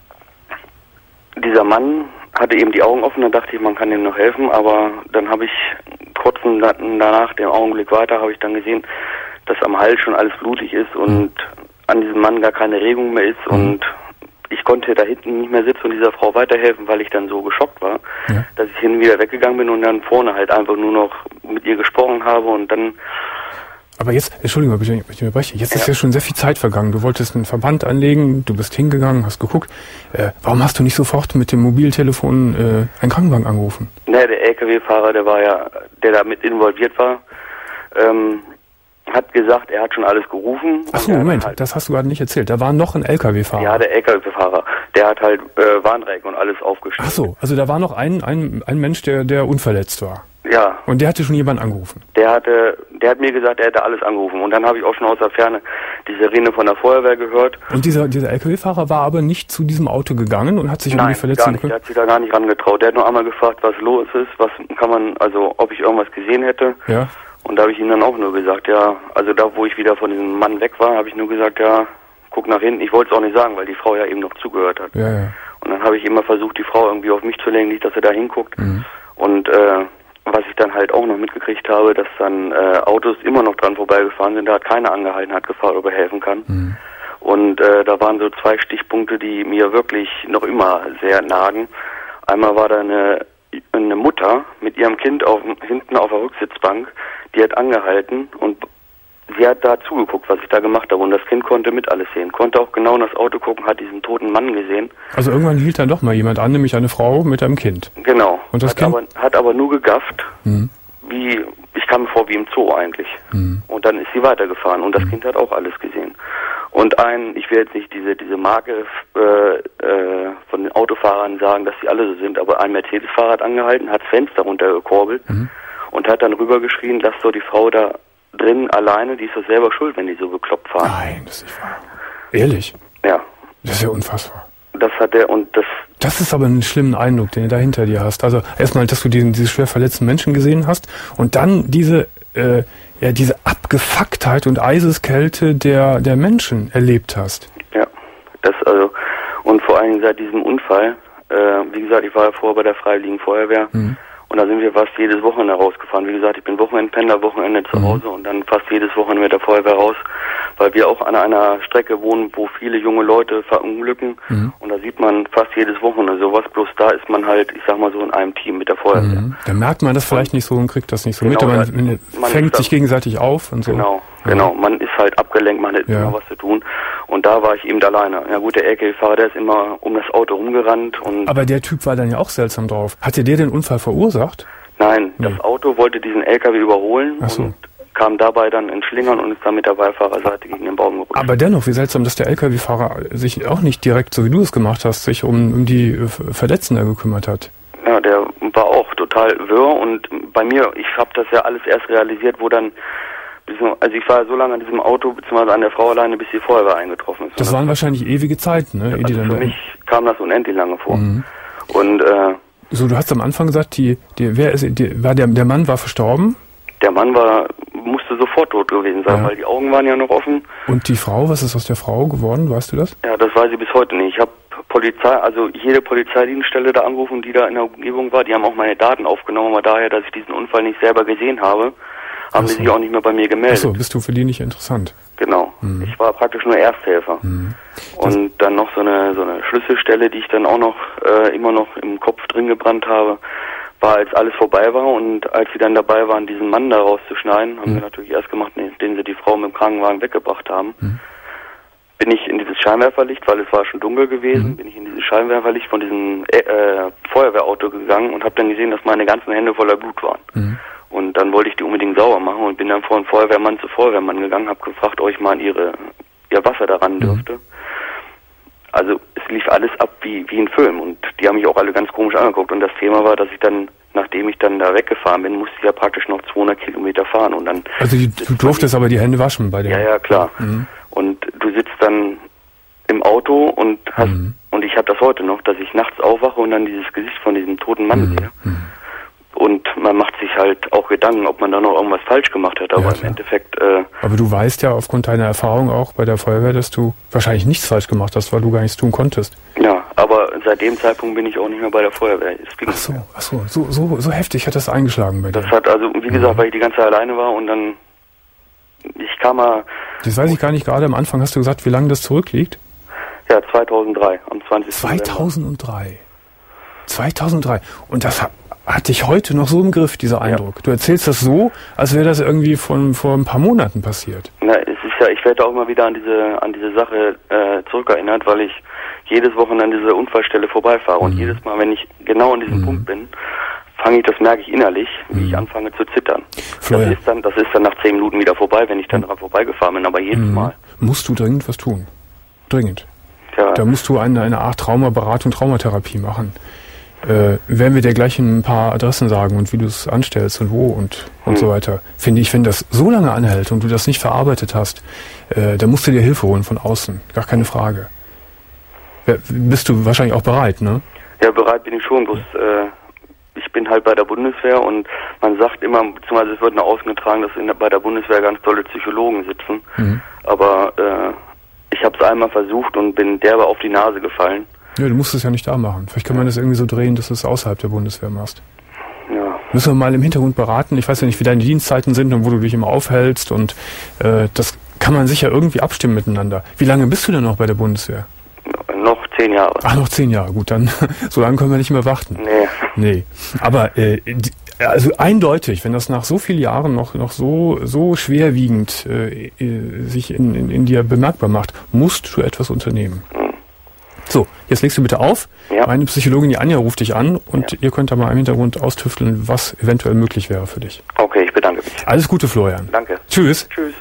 dieser Mann hatte eben die Augen offen, da dachte ich, man kann ihm noch helfen, aber dann habe ich kurz danach, den Augenblick weiter, habe ich dann gesehen, dass am Hals schon alles blutig ist und mhm. an diesem Mann gar keine Regung mehr ist mhm. und ich konnte da hinten nicht mehr sitzen und dieser Frau weiterhelfen, weil ich dann so geschockt war, ja. dass ich hin und wieder weggegangen bin und dann vorne halt einfach nur noch mit ihr gesprochen habe und dann... Aber jetzt, Entschuldigung, ich unterbreche, jetzt ja. ist ja schon sehr viel Zeit vergangen. Du wolltest einen Verband anlegen, du bist hingegangen, hast geguckt. Äh, warum hast du nicht sofort mit dem Mobiltelefon äh, einen Krankenwagen angerufen? Naja, der L K W-Fahrer, der war ja, der da mit involviert war, ähm, hat gesagt, er hat schon alles gerufen. Ach so, Moment, halt, das hast du gerade nicht erzählt. Da war noch ein L K W-Fahrer. Ja, der L K W-Fahrer. Der hat halt äh, Warndreieck und alles aufgestellt. Ach so, also da war noch ein, ein, ein Mensch, der, der unverletzt war. Ja. Und der hatte schon jemanden angerufen? Der hatte, der hat mir gesagt, er hätte alles angerufen. Und dann habe ich auch schon aus der Ferne die Sirene von der Feuerwehr gehört. Und dieser, dieser L K W-Fahrer war aber nicht zu diesem Auto gegangen und hat sich Nein, irgendwie verletzt? Nein, der hat sich da gar nicht rangetraut. Der hat nur einmal gefragt, was los ist, was kann man, also ob ich irgendwas gesehen hätte. Ja. Und da habe ich ihm dann auch nur gesagt, ja, also da, wo ich wieder von diesem Mann weg war, habe ich nur gesagt, ja, guck nach hinten. Ich wollte es auch nicht sagen, weil die Frau ja eben noch zugehört hat. Ja, ja. Und dann habe ich immer versucht, die Frau irgendwie auf mich zu lenken, nicht, dass sie da hinguckt. Mhm. Und äh, was ich dann halt auch noch mitgekriegt habe, dass dann äh, Autos immer noch dran vorbeigefahren sind, da hat keiner angehalten, hat gefragt, ob er helfen kann. Mhm. Und äh, da waren so zwei Stichpunkte, die mir wirklich noch immer sehr nagen. Einmal war da eine, eine Mutter mit ihrem Kind auf, hinten auf der Rücksitzbank, die hat angehalten und sie hat da zugeguckt, was ich da gemacht habe. Und das Kind konnte mit alles sehen, konnte auch genau in das Auto gucken, hat diesen toten Mann gesehen. Also irgendwann hielt dann doch mal jemand an, nämlich eine Frau mit einem Kind. Genau. Und das hat, Kind? Aber, hat aber nur gegafft, mhm. wie, ich kam mir vor wie im Zoo eigentlich. Mhm. Und dann ist sie weitergefahren und das mhm. Kind hat auch alles gesehen. Und ein, ich will jetzt nicht diese diese Marke äh, äh, von den Autofahrern sagen, dass sie alle so sind, aber ein Mercedes-Fahrer hat angehalten, hat das Fenster runtergekurbelt mhm. und hat dann rübergeschrien, lass doch die Frau da drin alleine, die ist doch selber schuld, wenn die so bekloppt fahren. Nein, das ist nicht wahr. Ehrlich? Ja. Das ist ja unfassbar. Das hat er und das... Das ist aber ein schlimmer Eindruck, den du da hinter dir hast. Also erstmal, dass du diesen, diese schwer verletzten Menschen gesehen hast und dann diese, äh, ja, diese Abgefucktheit und Eiseskälte der, der Menschen erlebt hast. Ja, das also, und vor allem seit diesem Unfall, äh, wie gesagt, ich war ja vorher bei der Freiwilligen Feuerwehr, mhm. und da sind wir fast jedes Wochenende rausgefahren. Wie gesagt, ich bin Wochenendpendler, Wochenende zu Hause mhm. und dann fast jedes Wochenende mit der Feuerwehr raus, weil wir auch an einer Strecke wohnen, wo viele junge Leute verunglücken mhm. und da sieht man fast jedes Wochenende sowas, bloß da ist man halt, ich sag mal so, in einem Team mit der Feuerwehr. Mhm. Da merkt man das vielleicht nicht so und kriegt das nicht so genau, mit, man, man fängt sich gegenseitig auf und so. Genau, ja. genau, man ist halt abgelenkt, man hat ja. immer was zu tun und da war ich eben alleine. Ja gut, der L K W-Fahrer, der ist immer um das Auto rumgerannt und... Aber der Typ war dann ja auch seltsam drauf. Hat der dir den Unfall verursacht? Nein, nee. Das Auto wollte diesen L K W überholen Ach so. und kam dabei dann in Schlingern und ist dann mit der Beifahrerseite gegen den Baum gerutscht. Aber dennoch, wie seltsam, dass der L K W-Fahrer sich auch nicht direkt, so wie du es gemacht hast, sich um, um die Verletzten gekümmert hat. Ja, der war auch total wirr und bei mir, ich habe das ja alles erst realisiert, wo dann, also ich war ja so lange an diesem Auto, beziehungsweise an der Frau alleine, bis die Feuerwehr eingetroffen ist. Das, das waren wahrscheinlich ewige Zeiten, ne? Also für mich kam das unendlich lange vor. Mhm. Und, äh, So, du hast am Anfang gesagt, die, die, wer ist, die, war der, der Mann war verstorben? Der Mann war, musste sofort tot gewesen sein, ja. weil die Augen waren ja noch offen. Und die Frau, was ist aus der Frau geworden, weißt du das? Ja, das weiß ich bis heute nicht. Ich habe Polizei, also jede Polizeidienststelle da angerufen, die da in der Umgebung war, die haben auch meine Daten aufgenommen, aber daher, dass ich diesen Unfall nicht selber gesehen habe, haben sie sich auch nicht mehr bei mir gemeldet. Achso, bist du für die nicht interessant? Genau. Mhm. Ich war praktisch nur Ersthelfer. Mhm. Und dann noch so eine so eine Schlüsselstelle, die ich dann auch noch äh, immer noch im Kopf drin gebrannt habe, war, als alles vorbei war und als sie dann dabei waren, diesen Mann da rauszuschneiden, haben mhm. wir natürlich erst gemacht, indem sie die Frau mit dem Krankenwagen weggebracht haben. Mhm. bin ich in dieses Scheinwerferlicht, weil es war schon dunkel gewesen, mhm. bin ich in dieses Scheinwerferlicht von diesem äh, Feuerwehrauto gegangen und habe dann gesehen, dass meine ganzen Hände voller Blut waren. Mhm. Und dann wollte ich die unbedingt sauber machen und bin dann von Feuerwehrmann zu Feuerwehrmann gegangen, habe gefragt, ob ich mal ihre, ihr Wasser daran dürfte. Mhm. Also es lief alles ab wie, wie ein Film und die haben mich auch alle ganz komisch angeguckt. Und das Thema war, dass ich dann, nachdem ich dann da weggefahren bin, musste ich ja praktisch noch zweihundert Kilometer fahren. Und dann also die, du durftest aber die Hände waschen bei dir? Ja, ja, klar. Mhm. Und du sitzt dann im Auto und hast, mhm. und ich habe das heute noch, dass ich nachts aufwache und dann dieses Gesicht von diesem toten Mann mhm. sehe. Mhm. Und man macht sich halt auch Gedanken, ob man da noch irgendwas falsch gemacht hat. Aber ja, im Endeffekt... Äh, aber du weißt ja aufgrund deiner Erfahrung auch bei der Feuerwehr, dass du wahrscheinlich nichts falsch gemacht hast, weil du gar nichts tun konntest. Ja, aber seit dem Zeitpunkt bin ich auch nicht mehr bei der Feuerwehr. Ach so, ach so, so, so, so heftig hat das eingeschlagen bei dir. Das hat also, wie gesagt, mhm. weil ich die ganze Zeit alleine war und dann... Ich kam mal... Das weiß ich gar nicht, gerade am Anfang hast du gesagt, wie lange das zurückliegt? Ja, zweitausenddrei, am zwanzigsten zweitausenddrei. zweitausenddrei. Und das hat... Hat dich heute noch so im Griff, dieser Eindruck? Ja. Du erzählst das so, als wäre das irgendwie von vor ein paar Monaten passiert. Na, es ist ja, ich werde auch immer wieder an diese an diese Sache äh, zurückerinnert, weil ich jedes Wochenende an dieser Unfallstelle vorbeifahre. Mhm. Und jedes Mal, wenn ich genau an diesem mhm. Punkt bin, fange ich, das merke ich innerlich, wie mhm. ich anfange zu zittern. Florian. Das ist dann, das ist dann nach zehn Minuten wieder vorbei, wenn ich dann mhm. daran vorbeigefahren bin, aber jedes mhm. Mal. Musst du dringend was tun. Dringend. Ja. Da musst du eine, eine Art Traumaberatung, Traumatherapie machen. Äh, werden wir dir gleich ein paar Adressen sagen und wie du es anstellst und wo und und mhm. so weiter. Finde ich, wenn das so lange anhält und du das nicht verarbeitet hast, äh, dann musst du dir Hilfe holen von außen. Gar keine Frage. Ja, bist du wahrscheinlich auch bereit, ne? Ja, bereit bin ich schon. Bloß, äh, ich bin halt bei der Bundeswehr und man sagt immer, beziehungsweise es wird nach außen getragen, dass in der, bei der Bundeswehr ganz tolle Psychologen sitzen. Mhm. Aber äh, ich habe es einmal versucht und bin derbe auf die Nase gefallen. Ja, du musst es ja nicht da machen. Vielleicht kann man das irgendwie so drehen, dass du es außerhalb der Bundeswehr machst. Ja. Müssen wir mal im Hintergrund beraten. Ich weiß ja nicht, wie deine Dienstzeiten sind und wo du dich immer aufhältst. Und äh, das kann man sicher irgendwie abstimmen miteinander. Wie lange bist du denn noch bei der Bundeswehr? Noch zehn Jahre. Ach, noch zehn Jahre. Gut, dann so lange können wir nicht mehr warten. Nee. Nee. Aber äh, also eindeutig, wenn das nach so vielen Jahren noch noch so so schwerwiegend äh, sich in, in, in dir bemerkbar macht, musst du etwas unternehmen. Mhm. So, jetzt legst du bitte auf. Ja. Meine Psychologin, die Anja, ruft dich an und ja. ihr könnt da mal im Hintergrund austüfteln, was eventuell möglich wäre für dich. Okay, ich bedanke mich. Alles Gute, Florian. Danke. Tschüss. Tschüss.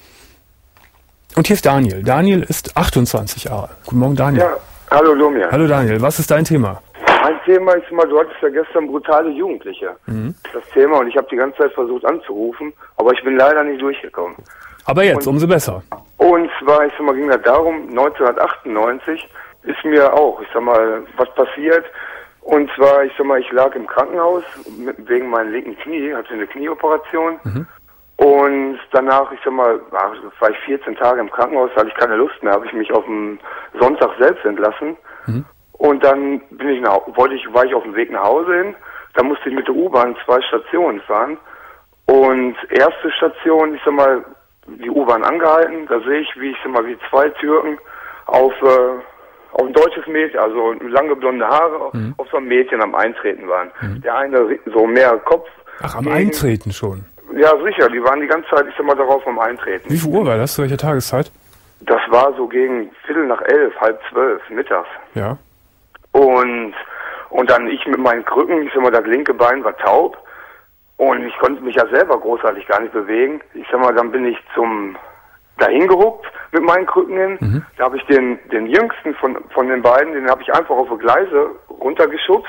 Und hier ist Daniel. Daniel ist achtundzwanzig Jahre. Guten Morgen, Daniel. Ja, hallo Domian. Hallo Daniel, was ist dein Thema? Mein Thema ist mal, du hattest ja gestern brutale Jugendliche. Mhm. Das Thema, und ich habe die ganze Zeit versucht anzurufen, aber ich bin leider nicht durchgekommen. Aber jetzt, und, umso besser. Und zwar, ich sag mal, ging es darum, neunzehnhundertachtundneunzig ist mir auch, ich sag mal, was passiert. Und zwar, ich sag mal, ich lag im Krankenhaus wegen meinem linken Knie, hatte eine Knieoperation. Mhm. Und danach, ich sag mal, war ich vierzehn Tage im Krankenhaus, hatte ich keine Lust mehr, habe ich mich auf dem Sonntag selbst entlassen. Mhm. Und dann bin ich nach, wollte ich, war ich auf dem Weg nach Hause hin. Da musste ich mit der U-Bahn zwei Stationen fahren. Und erste Station, ich sag mal, die U-Bahn angehalten. Da sehe ich, wie ich sag mal, wie zwei Türken auf äh, auf ein deutsches Mädchen, also lange blonde Haare, mhm. auf so ein Mädchen am Eintreten waren. Mhm. Der eine so mehr Kopf. Ach, am gegen, Eintreten schon? Ja, sicher. Die waren die ganze Zeit, ich sag mal, darauf am Eintreten. Wie viel Uhr war das? Zu welcher Tageszeit? Das war so gegen Viertel nach elf, halb zwölf, mittags. Ja. Und, und dann ich mit meinen Krücken, ich sag mal, das linke Bein war taub. Und ich konnte mich ja selber großartig gar nicht bewegen. Ich sag mal, dann bin ich zum dahin gehuckt mit meinen Krücken hin. Mhm. Da habe ich den den jüngsten von von den beiden, den habe ich einfach auf die Gleise runtergeschubst.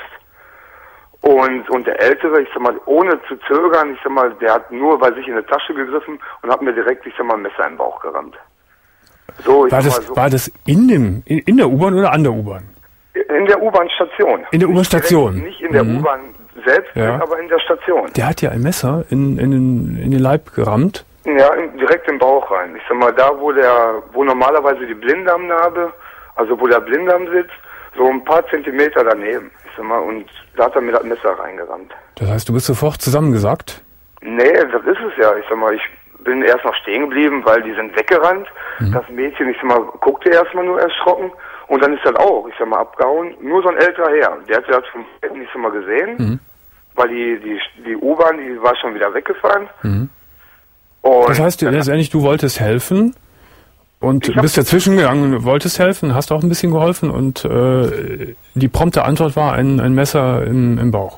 Und und der ältere, ich sag mal, ohne zu zögern, ich sag mal, der hat nur bei sich in die Tasche gegriffen und hat mir direkt, ich sag mal, ein Messer im Bauch gerammt. So, ich war das so, war das in dem in, in der U-Bahn oder an der U-Bahn? In der U-Bahn-Station. In der U-Bahn-Station. Nicht in der mhm. U-Bahn selbst, ja. aber in der Station. Der hat ja ein Messer in in den in den Leib gerammt. Ja, direkt im Bauch rein. Ich sag mal, da wo der, wo normalerweise die Blinddarmnarbe, also wo der Blinddarm sitzt, so ein paar Zentimeter daneben. Ich sag mal, und da hat er mir das Messer reingerammt. Das heißt, du bist sofort zusammengesackt? Nee, das ist es ja. Ich sag mal, ich bin erst noch stehen geblieben, weil die sind weggerannt. Mhm. Das Mädchen, ich sag mal, guckte erstmal nur erschrocken. Und dann ist das auch, ich sag mal, abgehauen. Nur so ein älterer Herr. Der hat das vom Bett nicht so mal gesehen, mhm. weil die, die, die U-Bahn, die war schon wieder weggefahren. Mhm. Und das heißt, letztendlich, du wolltest helfen Und ich bist dazwischen gegangen, wolltest helfen, hast auch ein bisschen geholfen und äh, die prompte Antwort war ein, ein Messer im, im Bauch.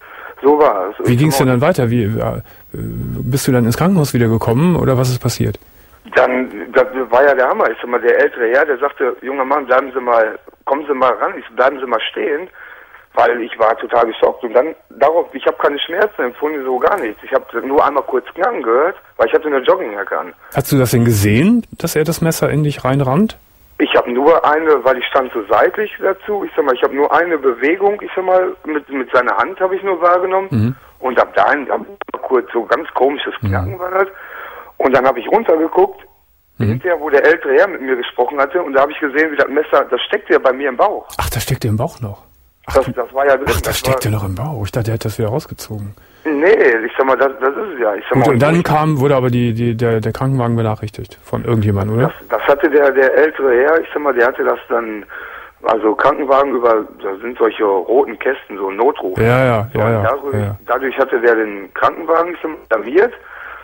So war es. Wie ging es denn dann weiter? Wie äh, bist du dann ins Krankenhaus wieder gekommen oder was ist passiert? Dann, das war ja der Hammer. Ich sag mal, der ältere Herr, der sagte, junger Mann, bleiben Sie mal, kommen Sie mal ran, ich, bleiben Sie mal stehen, weil ich war total geschockt. Und dann darauf, ich habe keine Schmerzen empfunden, so gar nichts. Ich habe nur einmal kurz knacken gehört, weil ich hatte eine Joggingjacke an. Hast du das denn gesehen, dass er das Messer in dich reinrammt? Ich habe nur eine, weil ich stand so seitlich dazu, ich sag mal, ich habe nur eine Bewegung, ich sag mal, mit, mit seiner Hand habe ich nur wahrgenommen. Mhm. Und ab dahin, ab kurz so ganz komisches Knacken mhm. war das. Und dann habe ich runtergeguckt, mhm. hinterher, wo der ältere Herr mit mir gesprochen hatte, und da habe ich gesehen, wie das Messer, das steckte ja bei mir im Bauch. Ach, das steckte im Bauch noch? Ach, das, das war ja drin. Ach, das, das steckte noch im Bauch. Ich dachte, er hätte das wieder rausgezogen. Nee, ich sag mal, das, das ist es ja. Ich sag Gut, mal, und dann kam, wurde aber die, die, der, der Krankenwagen benachrichtigt von irgendjemandem, oder? Das, das hatte der, der ältere Herr, ich sag mal, der hatte das dann, also Krankenwagen über, da sind solche roten Kästen, so Notruf. Ja, ja, ja, ja, dadurch, ja. Dadurch hatte der den Krankenwagen, ich sag mal, alarmiert.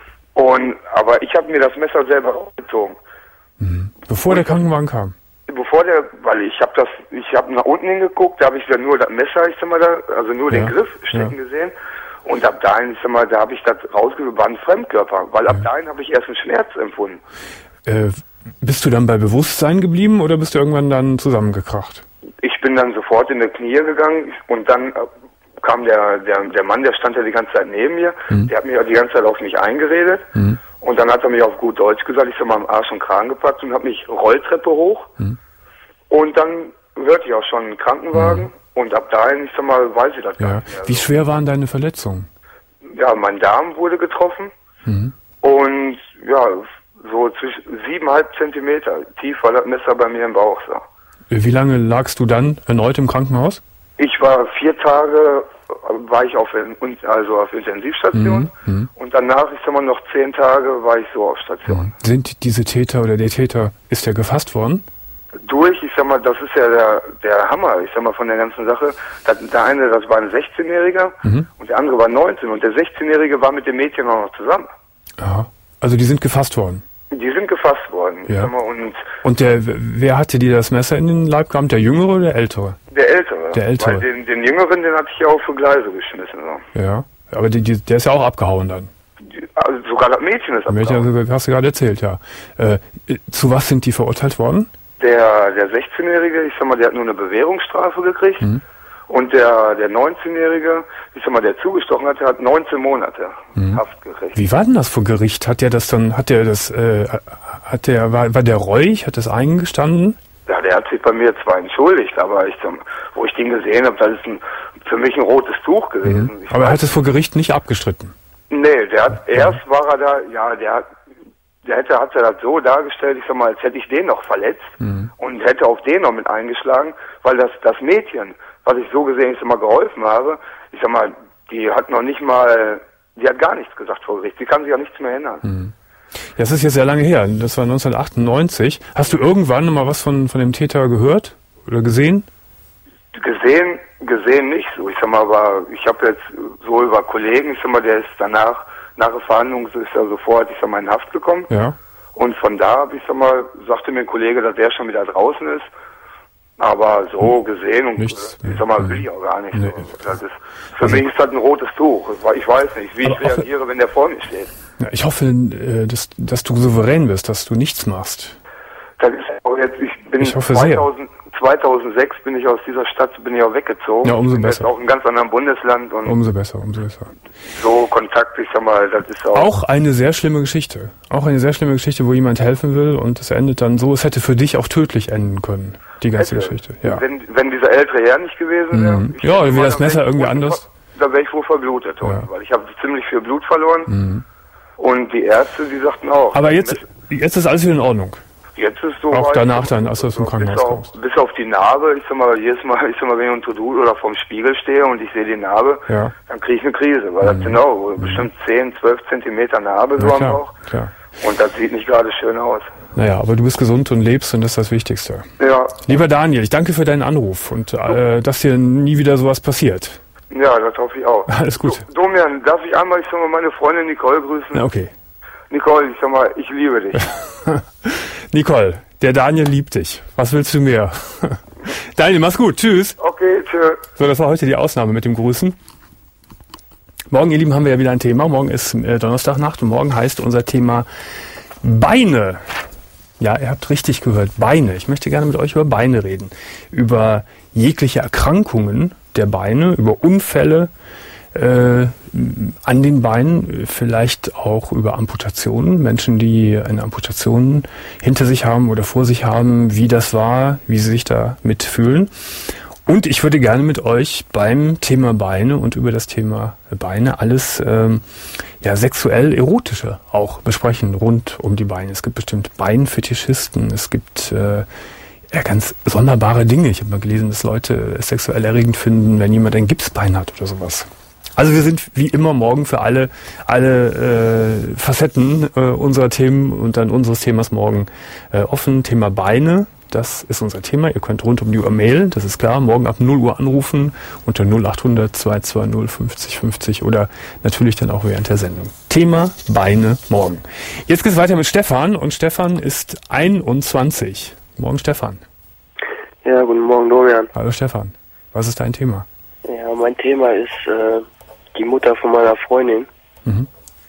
Und, aber ich habe mir das Messer selber rausgezogen. Mhm. Bevor und der Krankenwagen kam? Bevor der, weil ich habe das, ich habe nach unten hingeguckt, da habe ich dann nur das Messer, ich sag mal, da, also nur ja. den Griff stecken ja. gesehen. Und ab dahin, ich sag mal, da habe ich das rausgegeben, war ein Fremdkörper, weil ja. ab dahin habe ich erst einen Schmerz empfunden. Äh, bist du dann bei Bewusstsein geblieben oder bist du irgendwann dann zusammengekracht? Ich bin dann sofort in die Knie gegangen und dann kam der, der, der Mann, der stand ja die ganze Zeit neben mir, mhm. der hat mir die ganze Zeit auf mich eingeredet mhm. und dann hat er mich auf gut Deutsch gesagt, ich sag mal, am Arsch und Kragen gepackt und hat mich Rolltreppe hoch mhm. und dann hörte ich auch schon einen Krankenwagen mhm. und ab dahin, ich sag mal, weiß ich das ja. gar nicht mehr. Wie schwer waren deine Verletzungen? Ja, mein Darm wurde getroffen mhm. und ja, so zwischen siebeneinhalb Zentimeter tief war das Messer bei mir im Bauch. So. Wie lange lagst du dann erneut im Krankenhaus? Ich war vier Tage, war ich auf, also auf Intensivstation mhm. und danach, ich sag mal, noch zehn Tage war ich so auf Station. Mhm. Sind diese Täter oder der Täter, ist der gefasst worden? Durch, ich sag mal, das ist ja der, der Hammer, ich sag mal, von der ganzen Sache. Das, der eine, das war ein sechzehnjähriger mhm. und der andere war neunzehn und der sechzehnjährige war mit dem Mädchen auch noch zusammen. Aha. Also die sind gefasst worden? Die sind gefasst worden. Ja. Sag mal, und, und der, wer hatte dir das Messer in den Leib gerammt? Der Jüngere oder der Ältere? Der Ältere. Der Ältere. Weil den, den Jüngeren, den hatte ich ja auch für Gleise geschmissen. So. Ja, aber die, die, der ist ja auch abgehauen dann. Die, also sogar das Mädchen ist abgehauen. Mädchen, hast du gerade erzählt, ja. Äh, zu was sind die verurteilt worden? Der, der sechzehnjährige, ich sag mal, der hat nur eine Bewährungsstrafe gekriegt. Mhm. Und der, der neunzehnjährige, ich sag mal, der zugestochen hat, der hat neunzehn Monate mhm. Haft gekriegt. Wie war denn das vor Gericht? Hat der das dann, hat der das, äh, hat der, war, war der reuig? Hat das eingestanden? Ja, der hat sich bei mir zwar entschuldigt, aber ich, wo ich den gesehen habe, das ist ein, für mich ein rotes Tuch gewesen. Mhm. Aber er hat es vor Gericht nicht abgestritten? Nee, der hat, ja. erst war er da, ja, der hat, der hätte, hat er das so dargestellt, ich sag mal, als hätte ich den noch verletzt mhm. und hätte auf den noch mit eingeschlagen, weil das, das Mädchen, was ich so gesehen, ich sag mal, geholfen habe, ich sag mal, die hat noch nicht mal, die hat gar nichts gesagt vor Gericht, die kann sich an nichts mehr erinnern. Mhm. Ja, das ist jetzt sehr lange her, das war neunzehnhundertachtundneunzig. Hast du irgendwann noch mal was von, von dem Täter gehört oder gesehen? Gesehen, gesehen nicht so, ich sag mal, aber ich habe jetzt so über Kollegen, ich sag mal, der ist danach, nach der Verhandlung ist er sofort, ich sag mal, in Haft gekommen. Ja. Und von da, ich sag mal, sagte mir ein Kollege, dass der schon wieder draußen ist. Aber so gesehen und nichts, ich sag mal, will ich auch gar nicht. Nee. So. Das ist, für also mich ist das ein rotes Tuch. Ich weiß nicht, wie ich reagiere, wenn der vor mir steht. Ja, ich hoffe, dass, dass du souverän bist, dass du nichts machst. Das ist auch jetzt, ich bin ich hoffe zweitausend, zweitausendsechs bin ich aus dieser Stadt, bin ich auch weggezogen. Ja, umso bin besser. Jetzt auch in einem ganz anderen Bundesland. Und umso besser, umso besser. So Kontakt, ich sag mal, das ist auch... Auch eine sehr schlimme Geschichte. Auch eine sehr schlimme Geschichte, wo jemand helfen will und es endet dann so, es hätte für dich auch tödlich enden können, die ganze hätte. Geschichte. Ja. Wenn, wenn dieser ältere Herr nicht gewesen wäre... Mhm. Ja, oder wie das Messer irgendwie anders... Da wäre ich wohl verblutet, ja. Weil ich habe ziemlich viel Blut verloren mhm. und die Ärzte, die sagten auch... Aber jetzt, jetzt ist alles wieder in Ordnung. Jetzt ist so auch danach dann, als du aus dem Krankenhaus kommst. Bis auf die Narbe, ich sag mal, jedes Mal, ich sag mal, wenn ich unter Dudel oder vorm Spiegel stehe und ich sehe die Narbe, ja. dann kriege ich eine Krise, weil mhm. das sind auch mhm. bestimmt zehn, zwölf Zentimeter Narbe so am Bauch. Klar. Und das sieht nicht gerade schön aus. Naja, aber du bist gesund und lebst und das ist das Wichtigste. Ja. Lieber Daniel, ich danke für deinen Anruf und äh, dass dir nie wieder sowas passiert. Ja, das hoffe ich auch. Alles gut. Do, Domian, darf ich einmal, ich sag mal, meine Freundin Nicole grüßen? Ja, okay. Nicole, ich sag mal, ich liebe dich. Nicole, der Daniel liebt dich. Was willst du mehr? Daniel, mach's gut. Tschüss. Okay, tschüss. So, das war heute die Ausnahme mit dem Grüßen. Morgen, ihr Lieben, haben wir ja wieder ein Thema. Morgen ist äh, Donnerstagnacht und morgen heißt unser Thema Beine. Ja, ihr habt richtig gehört, Beine. Ich möchte gerne mit euch über Beine reden. Über jegliche Erkrankungen der Beine, über Unfälle äh, an den Beinen, vielleicht auch über Amputationen. Menschen, die eine Amputation hinter sich haben oder vor sich haben, wie das war, wie sie sich damit fühlen. Und ich würde gerne mit euch beim Thema Beine und über das Thema Beine alles ähm, ja sexuell erotische auch besprechen rund um die Beine. Es gibt bestimmt Beinfetischisten, es gibt äh, ja ganz sonderbare Dinge. Ich habe mal gelesen, dass Leute es sexuell erregend finden, wenn jemand ein Gipsbein hat oder sowas. Also wir sind wie immer morgen für alle alle äh, Facetten äh, unserer Themen und dann unseres Themas morgen äh, offen. Thema Beine. Das ist unser Thema. Ihr könnt rund um die Uhr mailen, das ist klar. Morgen ab null Uhr anrufen unter null acht hundert zwei zwei null fünfzig fünfzig oder natürlich dann auch während der Sendung. Thema Beine morgen. Jetzt geht's weiter mit Stefan und Stefan ist einundzwanzig. Morgen Stefan. Ja, guten Morgen Dorian. Hallo Stefan. Was ist dein Thema? Ja, mein Thema ist äh, die Mutter von meiner Freundin. Mhm.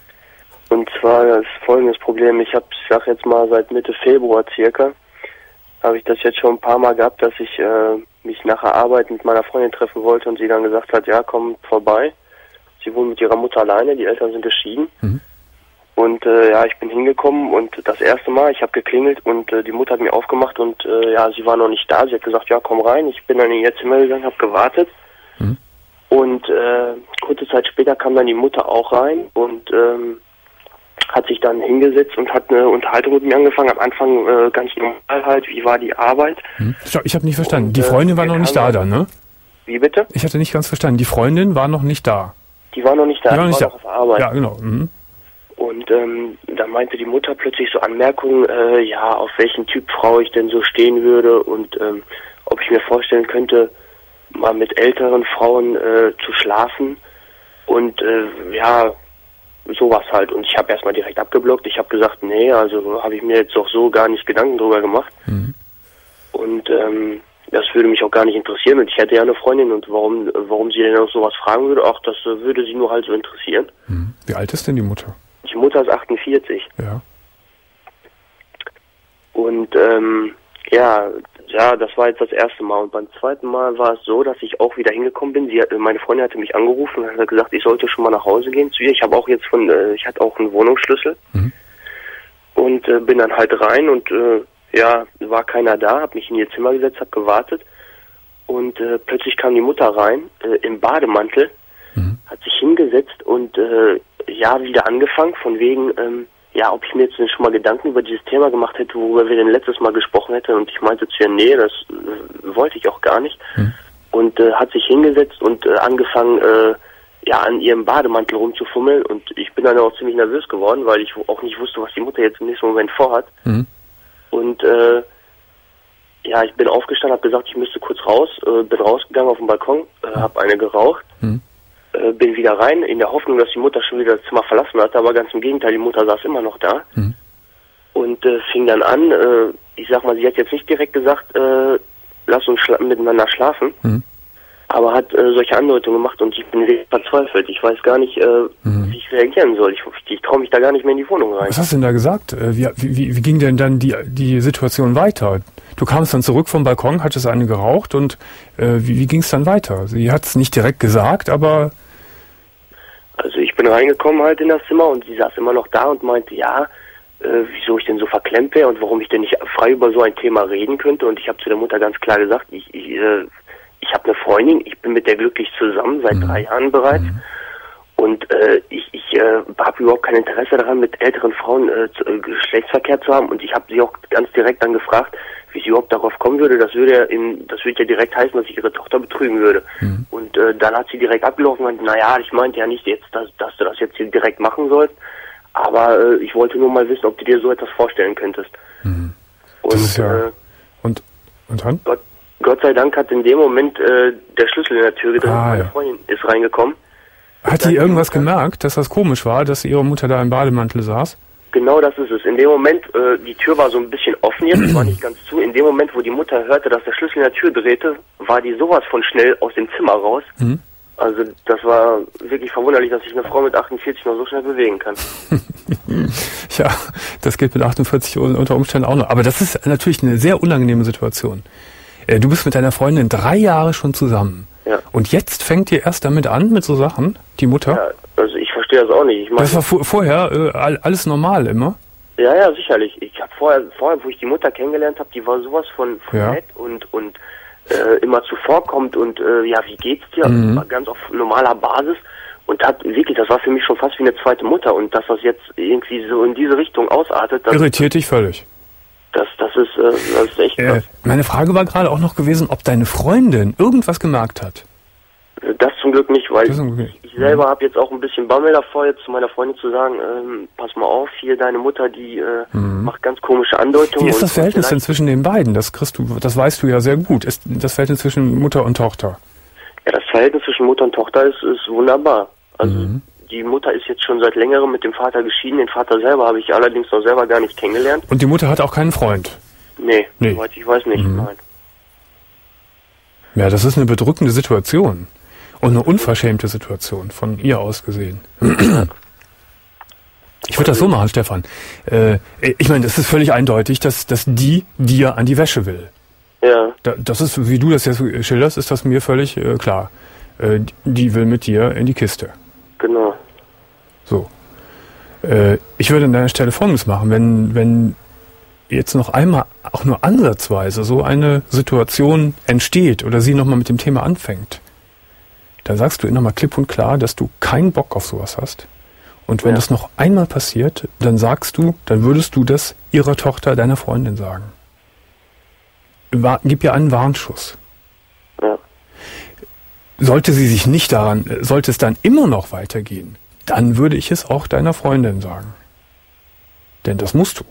Und zwar ist folgendes Problem. Ich habe, ich sag jetzt mal seit Mitte Februar circa, habe ich das jetzt schon ein paar Mal gehabt, dass ich äh, mich nach der Arbeit mit meiner Freundin treffen wollte und sie dann gesagt hat, ja, komm vorbei. Sie wohnt mit ihrer Mutter alleine, die Eltern sind geschieden. Mhm. Und äh, ja, ich bin hingekommen und das erste Mal, ich habe geklingelt und äh, die Mutter hat mir aufgemacht und äh, ja, sie war noch nicht da. Sie hat gesagt, ja, komm rein. Ich bin dann in ihr Zimmer gegangen, habe gewartet. Mhm. Und äh, kurze Zeit später kam dann die Mutter auch rein und ähm, hat sich dann hingesetzt und hat eine Unterhaltung mit mir angefangen. Am Anfang äh, ganz normal halt, wie war die Arbeit. Hm. Ich habe nicht verstanden. Und, die Freundin war noch nicht da dann, ne? Wie bitte? Ich hatte nicht ganz verstanden. Die Freundin war noch nicht da. Die war noch nicht da, die war, die nicht war noch auf Arbeit. Ja, genau. Mhm. Und ähm, da meinte die Mutter plötzlich so Anmerkungen, äh, ja, auf welchen Typ Frau ich denn so stehen würde und ähm, ob ich mir vorstellen könnte, mal mit älteren Frauen äh, zu schlafen. Und äh, ja, sowas halt. Und ich habe erstmal direkt abgeblockt. Ich habe gesagt, nee, also habe ich mir jetzt auch so gar nicht Gedanken drüber gemacht. Mhm. Und ähm, das würde mich auch gar nicht interessieren. Und ich hätte ja eine Freundin und warum warum sie denn auch sowas fragen würde, auch das äh, würde sie nur halt so interessieren. Mhm. Wie alt ist denn die Mutter? Die Mutter ist achtundvierzig. Ja. Und ähm, ja, ja, das war jetzt das erste Mal. Und beim zweiten Mal war es so, dass ich auch wieder hingekommen bin. Sie hat, meine Freundin hatte mich angerufen und hat gesagt, ich sollte schon mal nach Hause gehen zu ihr. Ich habe auch jetzt von, äh, ich hatte auch einen Wohnungsschlüssel. Mhm. Und äh, bin dann halt rein und äh, ja, war keiner da, habe mich in ihr Zimmer gesetzt, habe gewartet. Und äh, plötzlich kam die Mutter rein, äh, im Bademantel, mhm. hat sich hingesetzt und äh, ja, wieder angefangen, von wegen, ähm, ja, ob ich mir jetzt schon mal Gedanken über dieses Thema gemacht hätte, worüber wir denn letztes Mal gesprochen hätten. Und ich meinte zu ihr, nee, das äh, wollte ich auch gar nicht. Hm. Und äh, hat sich hingesetzt und äh, angefangen, äh, ja, an ihrem Bademantel rumzufummeln. Und ich bin dann auch ziemlich nervös geworden, weil ich auch nicht wusste, was die Mutter jetzt im nächsten Moment vorhat. Hm. Und äh, ja, ich bin aufgestanden, habe gesagt, ich müsste kurz raus, äh, bin rausgegangen auf den Balkon, äh, habe eine geraucht. Hm. Bin wieder rein, in der Hoffnung, dass die Mutter schon wieder das Zimmer verlassen hat, aber ganz im Gegenteil, die Mutter saß immer noch da. Mhm. Und äh, fing dann an, äh, ich sag mal, sie hat jetzt nicht direkt gesagt, äh, lass uns schla- miteinander schlafen, mhm. aber hat äh, solche Andeutungen gemacht und ich bin wirklich verzweifelt. Ich weiß gar nicht, äh, mhm. wie ich reagieren soll. Ich, ich traue mich da gar nicht mehr in die Wohnung rein. Was hast du denn da gesagt? Wie, wie, wie ging denn dann die, die Situation weiter? Du kamst dann zurück vom Balkon, hattest eine geraucht und äh, wie, wie ging es dann weiter? Sie hat es nicht direkt gesagt, aber... Also ich bin reingekommen halt in das Zimmer und sie saß immer noch da und meinte, ja, äh, wieso ich denn so verklemmt wäre und warum ich denn nicht frei über so ein Thema reden könnte. Und ich habe zu der Mutter ganz klar gesagt, ich, ich, äh, ich habe eine Freundin, ich bin mit der glücklich zusammen, seit mhm. drei Jahren bereits. Mhm. Und äh, ich, ich äh, habe überhaupt kein Interesse daran, mit älteren Frauen äh, zu, äh, Geschlechtsverkehr zu haben. Und ich habe sie auch ganz direkt dann gefragt, wie sie überhaupt darauf kommen würde. Das würde ja, in, das würde ja direkt heißen, dass ich ihre Tochter betrügen würde. Mhm. Und äh, dann hat sie direkt abgelaufen und meinte, naja, ich meinte ja nicht jetzt, dass, dass du das jetzt hier direkt machen sollst. Aber äh, ich wollte nur mal wissen, ob du dir so etwas vorstellen könntest. Mhm. Und, das ist ja, äh, und, und dann? Gott, Gott sei Dank hat in dem Moment äh, der Schlüssel in der Tür gedreht. Ah, meine ja. Freundin ist reingekommen. Hat die irgendwas gemerkt, dass das komisch war, dass ihre Mutter da im Bademantel saß? Genau das ist es. In dem Moment, äh, die Tür war so ein bisschen offen jetzt, war nicht ganz zu. In dem Moment, wo die Mutter hörte, dass der Schlüssel in der Tür drehte, war die sowas von schnell aus dem Zimmer raus. Mhm. Also das war wirklich verwunderlich, dass sich eine Frau mit achtundvierzig noch so schnell bewegen kann. Ja, das geht mit achtundvierzig unter Umständen auch noch. Aber das ist natürlich eine sehr unangenehme Situation. Äh, du bist mit deiner Freundin drei Jahre schon zusammen. Ja. Und jetzt fängt ihr erst damit an, mit so Sachen, die Mutter? Ja, also ich verstehe das auch nicht. Ich mein, das war vor, vorher äh, alles normal immer? Ja, ja, sicherlich. Ich habe vorher, vorher, wo ich die Mutter kennengelernt habe, die war sowas von, von ja. nett und und äh, immer zuvorkommt und äh, ja, wie geht's dir? Mhm. Ganz auf normaler Basis. Und hat wirklich, das war für mich schon fast wie eine zweite Mutter. Und dass das jetzt irgendwie so in diese Richtung ausartet, das irritiert dich völlig. Das, das ist, äh, das ist echt. Äh, meine Frage war gerade auch noch gewesen, ob deine Freundin irgendwas gemerkt hat. Das zum Glück nicht, weil ich, ich selber habe jetzt auch ein bisschen Bammel davor, jetzt zu meiner Freundin zu sagen, ähm, pass mal auf, hier deine Mutter, die äh, mhm. macht ganz komische Andeutungen. Wie ist das Verhältnis denn zwischen den beiden? Das kriegst du, das weißt du ja sehr gut. Ist das Verhältnis zwischen Mutter und Tochter? Ja, das Verhältnis zwischen Mutter und Tochter ist, ist wunderbar. Also mhm. die Mutter ist jetzt schon seit längerem mit dem Vater geschieden. Den Vater selber habe ich allerdings noch selber gar nicht kennengelernt. Und die Mutter hat auch keinen Freund? Nee, nee. Soweit ich weiß nicht, mhm. nein. Ja, das ist eine bedrückende Situation. Und eine unverschämte Situation, von ihr aus gesehen. Ich würde das so machen, Stefan. Äh, ich meine, das ist völlig eindeutig, dass, dass die dir an die Wäsche will. Ja. Da, das ist, wie du das jetzt schilderst, ist das mir völlig äh, klar. Äh, die will mit dir in die Kiste. Genau. So. Äh, ich würde an deiner Stelle Folgendes machen, wenn, wenn jetzt noch einmal auch nur ansatzweise so eine Situation entsteht oder sie nochmal mit dem Thema anfängt, dann sagst du ihr nochmal klipp und klar, dass du keinen Bock auf sowas hast. Und wenn ja. das noch einmal passiert, dann sagst du, dann würdest du das ihrer Tochter, deiner Freundin sagen. War, gib ihr einen Warnschuss. Ja. Sollte sie sich nicht daran, sollte es dann immer noch weitergehen, dann würde ich es auch deiner Freundin sagen. Denn das musst du.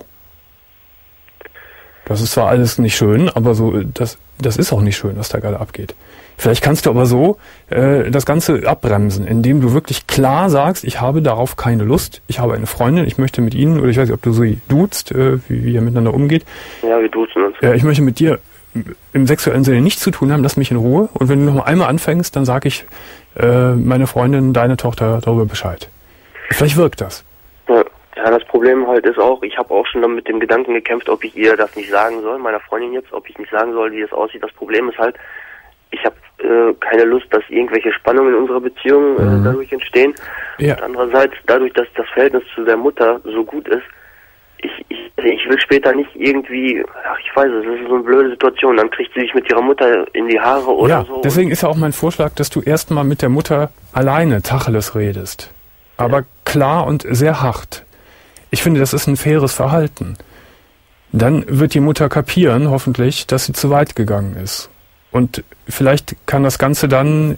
Das ist zwar alles nicht schön, aber so, das, das ist auch nicht schön, was da gerade abgeht. Vielleicht kannst du aber so äh, das Ganze abbremsen, indem du wirklich klar sagst, ich habe darauf keine Lust, ich habe eine Freundin, ich möchte mit ihnen, oder ich weiß nicht, ob du sie duzt, äh, wie, wie ihr miteinander umgeht. Ja, wir duzen uns. Ja, ich möchte mit dir im sexuellen Sinne nichts zu tun haben, lass mich in Ruhe. Und wenn du noch einmal anfängst, dann sage ich äh, meine Freundin, deine Tochter darüber Bescheid. Vielleicht wirkt das. Ja. Ja, das Problem halt ist auch, ich habe auch schon dann mit dem Gedanken gekämpft, ob ich ihr das nicht sagen soll, meiner Freundin jetzt, ob ich nicht sagen soll, wie es aussieht. Das Problem ist halt, ich habe äh, keine Lust, dass irgendwelche Spannungen in unserer Beziehung äh, mhm. dadurch entstehen. Ja. Und andererseits, dadurch, dass das Verhältnis zu der Mutter so gut ist, ich, ich, ich will später nicht irgendwie, ach ich weiß es, das ist so eine blöde Situation, dann kriegt sie sich mit ihrer Mutter in die Haare oder ja, so. Deswegen ist ja auch mein Vorschlag, dass du erstmal mit der Mutter alleine Tacheles redest. Aber ja. klar und sehr hart. Ich finde, das ist ein faires Verhalten. Dann wird die Mutter kapieren, hoffentlich, dass sie zu weit gegangen ist. Und vielleicht kann das Ganze dann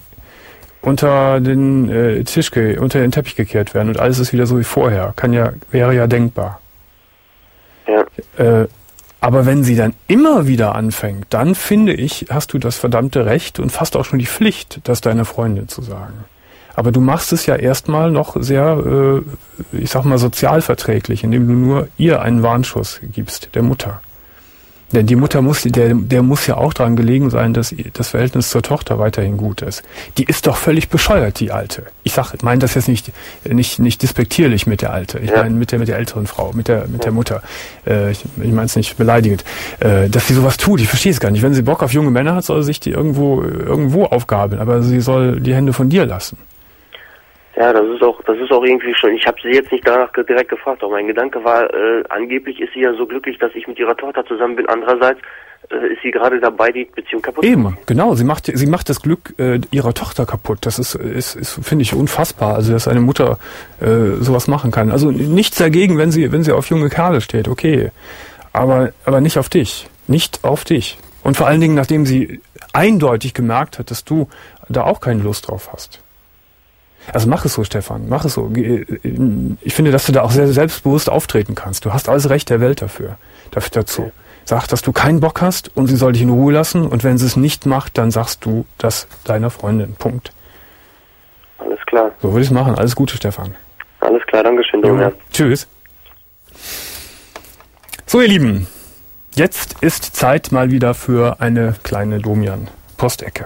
unter den äh, Tisch, ge- unter den Teppich gekehrt werden und alles ist wieder so wie vorher. Kann ja, wäre ja denkbar. Ja. Äh, aber wenn sie dann immer wieder anfängt, dann finde ich, hast du das verdammte Recht und fast auch schon die Pflicht, das deiner Freundin zu sagen. Aber du machst es ja erstmal noch sehr, äh, ich sag mal, sozialverträglich, indem du nur ihr einen Warnschuss gibst, der Mutter. Denn die Mutter muss, der, der muss ja auch daran gelegen sein, dass das Verhältnis zur Tochter weiterhin gut ist. Die ist doch völlig bescheuert, die Alte. Ich sag, meine das jetzt nicht, nicht, nicht despektierlich mit der Alte. Ich ja. meine mit der, mit der älteren Frau, mit der, mit der Mutter. Äh, ich ich meine es nicht beleidigend. Äh, dass sie sowas tut, ich verstehe es gar nicht. Wenn sie Bock auf junge Männer hat, soll sie sich die irgendwo, irgendwo aufgabeln. Aber sie soll die Hände von dir lassen. Ja, das ist auch, das ist auch irgendwie schon, ich habe sie jetzt nicht danach direkt gefragt, aber mein Gedanke war, äh, angeblich ist sie ja so glücklich, dass ich mit ihrer Tochter zusammen bin. Andererseits äh, ist sie gerade dabei, die Beziehung kaputt zu machen. Eben, genau, sie macht, sie macht das Glück äh, ihrer Tochter kaputt. Das ist, ist, ist finde ich, unfassbar, also dass eine Mutter äh, sowas machen kann. Also nichts dagegen, wenn sie, wenn sie auf junge Kerle steht, okay, aber, aber nicht auf dich, nicht auf dich. Und vor allen Dingen, nachdem sie eindeutig gemerkt hat, dass du da auch keine Lust drauf hast. Also mach es so, Stefan, mach es so. Ich finde, dass du da auch sehr selbstbewusst auftreten kannst. Du hast alles Recht der Welt dafür, dafür dazu. Sag, dass du keinen Bock hast und sie soll dich in Ruhe lassen. Und wenn sie es nicht macht, dann sagst du das deiner Freundin. Punkt. Alles klar. So würde ich es machen. Alles Gute, Stefan. Alles klar, danke schön, Dom. Ja. Tschüss. So, ihr Lieben, jetzt ist Zeit mal wieder für eine kleine Domian-Postecke.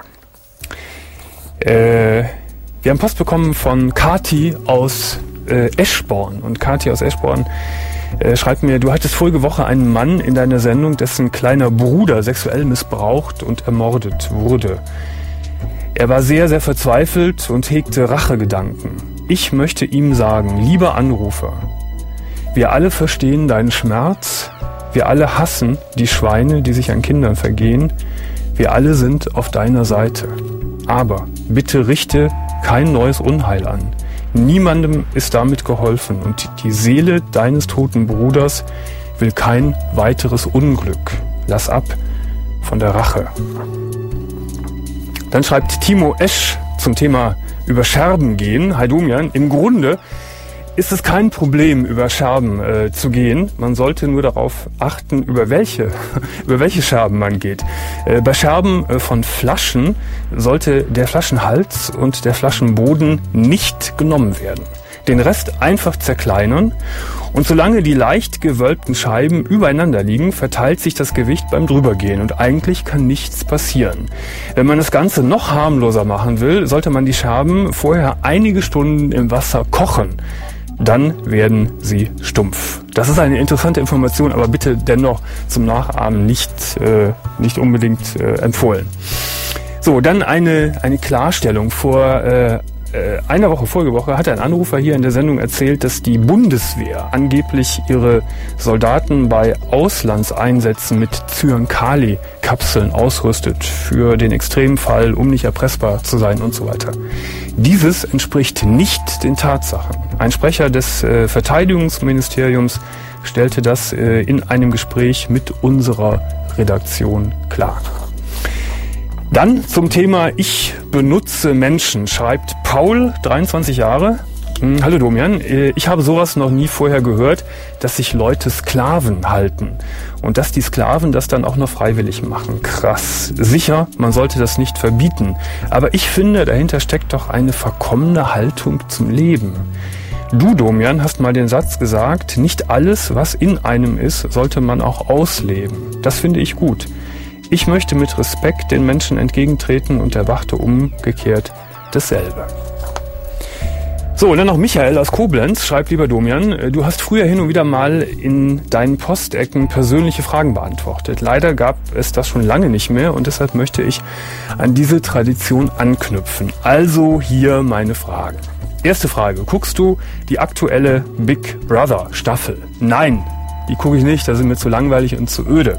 Äh, wir haben Post bekommen von Kati aus äh, Eschborn. Und Kati aus Eschborn äh, schreibt mir, du hattest vorige Woche einen Mann in deiner Sendung, dessen kleiner Bruder sexuell missbraucht und ermordet wurde. Er war sehr, sehr verzweifelt und hegte Rachegedanken. Ich möchte ihm sagen, lieber Anrufer, wir alle verstehen deinen Schmerz, wir alle hassen die Schweine, die sich an Kindern vergehen, wir alle sind auf deiner Seite. Aber bitte richte kein neues Unheil an. Niemandem ist damit geholfen und die Seele deines toten Bruders will kein weiteres Unglück. Lass ab von der Rache. Dann schreibt Timo Esch zum Thema über Scherben gehen. Hi Domian, im Grunde ist es kein Problem, über Scherben äh, zu gehen. Man sollte nur darauf achten, über welche, über welche Scherben man geht. Äh, bei Scherben äh, von Flaschen sollte der Flaschenhals und der Flaschenboden nicht genommen werden. Den Rest einfach zerkleinern. Und solange die leicht gewölbten Scheiben übereinander liegen, verteilt sich das Gewicht beim Drübergehen und eigentlich kann nichts passieren. Wenn man das Ganze noch harmloser machen will, sollte man die Scherben vorher einige Stunden im Wasser kochen. Dann werden sie stumpf. Das ist eine interessante Information, aber bitte dennoch zum Nachahmen nicht, äh, nicht unbedingt äh, empfohlen. So, dann eine, eine Klarstellung. Vor äh, einer Woche, vorige Woche, hat ein Anrufer hier in der Sendung erzählt, dass die Bundeswehr angeblich ihre Soldaten bei Auslandseinsätzen mit Zyankali-Kapseln ausrüstet für den Extremfall, um nicht erpressbar zu sein und so weiter. Dieses entspricht nicht den Tatsachen. Ein Sprecher des äh, Verteidigungsministeriums stellte das äh, in einem Gespräch mit unserer Redaktion klar. Dann zum Thema Ich benutze Menschen, schreibt Paul, dreiundzwanzig Jahre. Hm, hallo Domian, ich habe sowas noch nie vorher gehört, dass sich Leute Sklaven halten und dass die Sklaven das dann auch noch freiwillig machen. Krass. Sicher, man sollte das nicht verbieten, aber ich finde, dahinter steckt doch eine verkommene Haltung zum Leben. Du, Domian, hast mal den Satz gesagt, nicht alles, was in einem ist, sollte man auch ausleben. Das finde ich gut. Ich möchte mit Respekt den Menschen entgegentreten und erwarte umgekehrt dasselbe. So, und dann noch Michael aus Koblenz schreibt, lieber Domian, du hast früher hin und wieder mal in deinen Postecken persönliche Fragen beantwortet. Leider gab es das schon lange nicht mehr und deshalb möchte ich an diese Tradition anknüpfen. Also hier meine Fragen. Erste Frage, guckst du die aktuelle Big Brother Staffel? Nein, die gucke ich nicht, da sind mir zu langweilig und zu öde.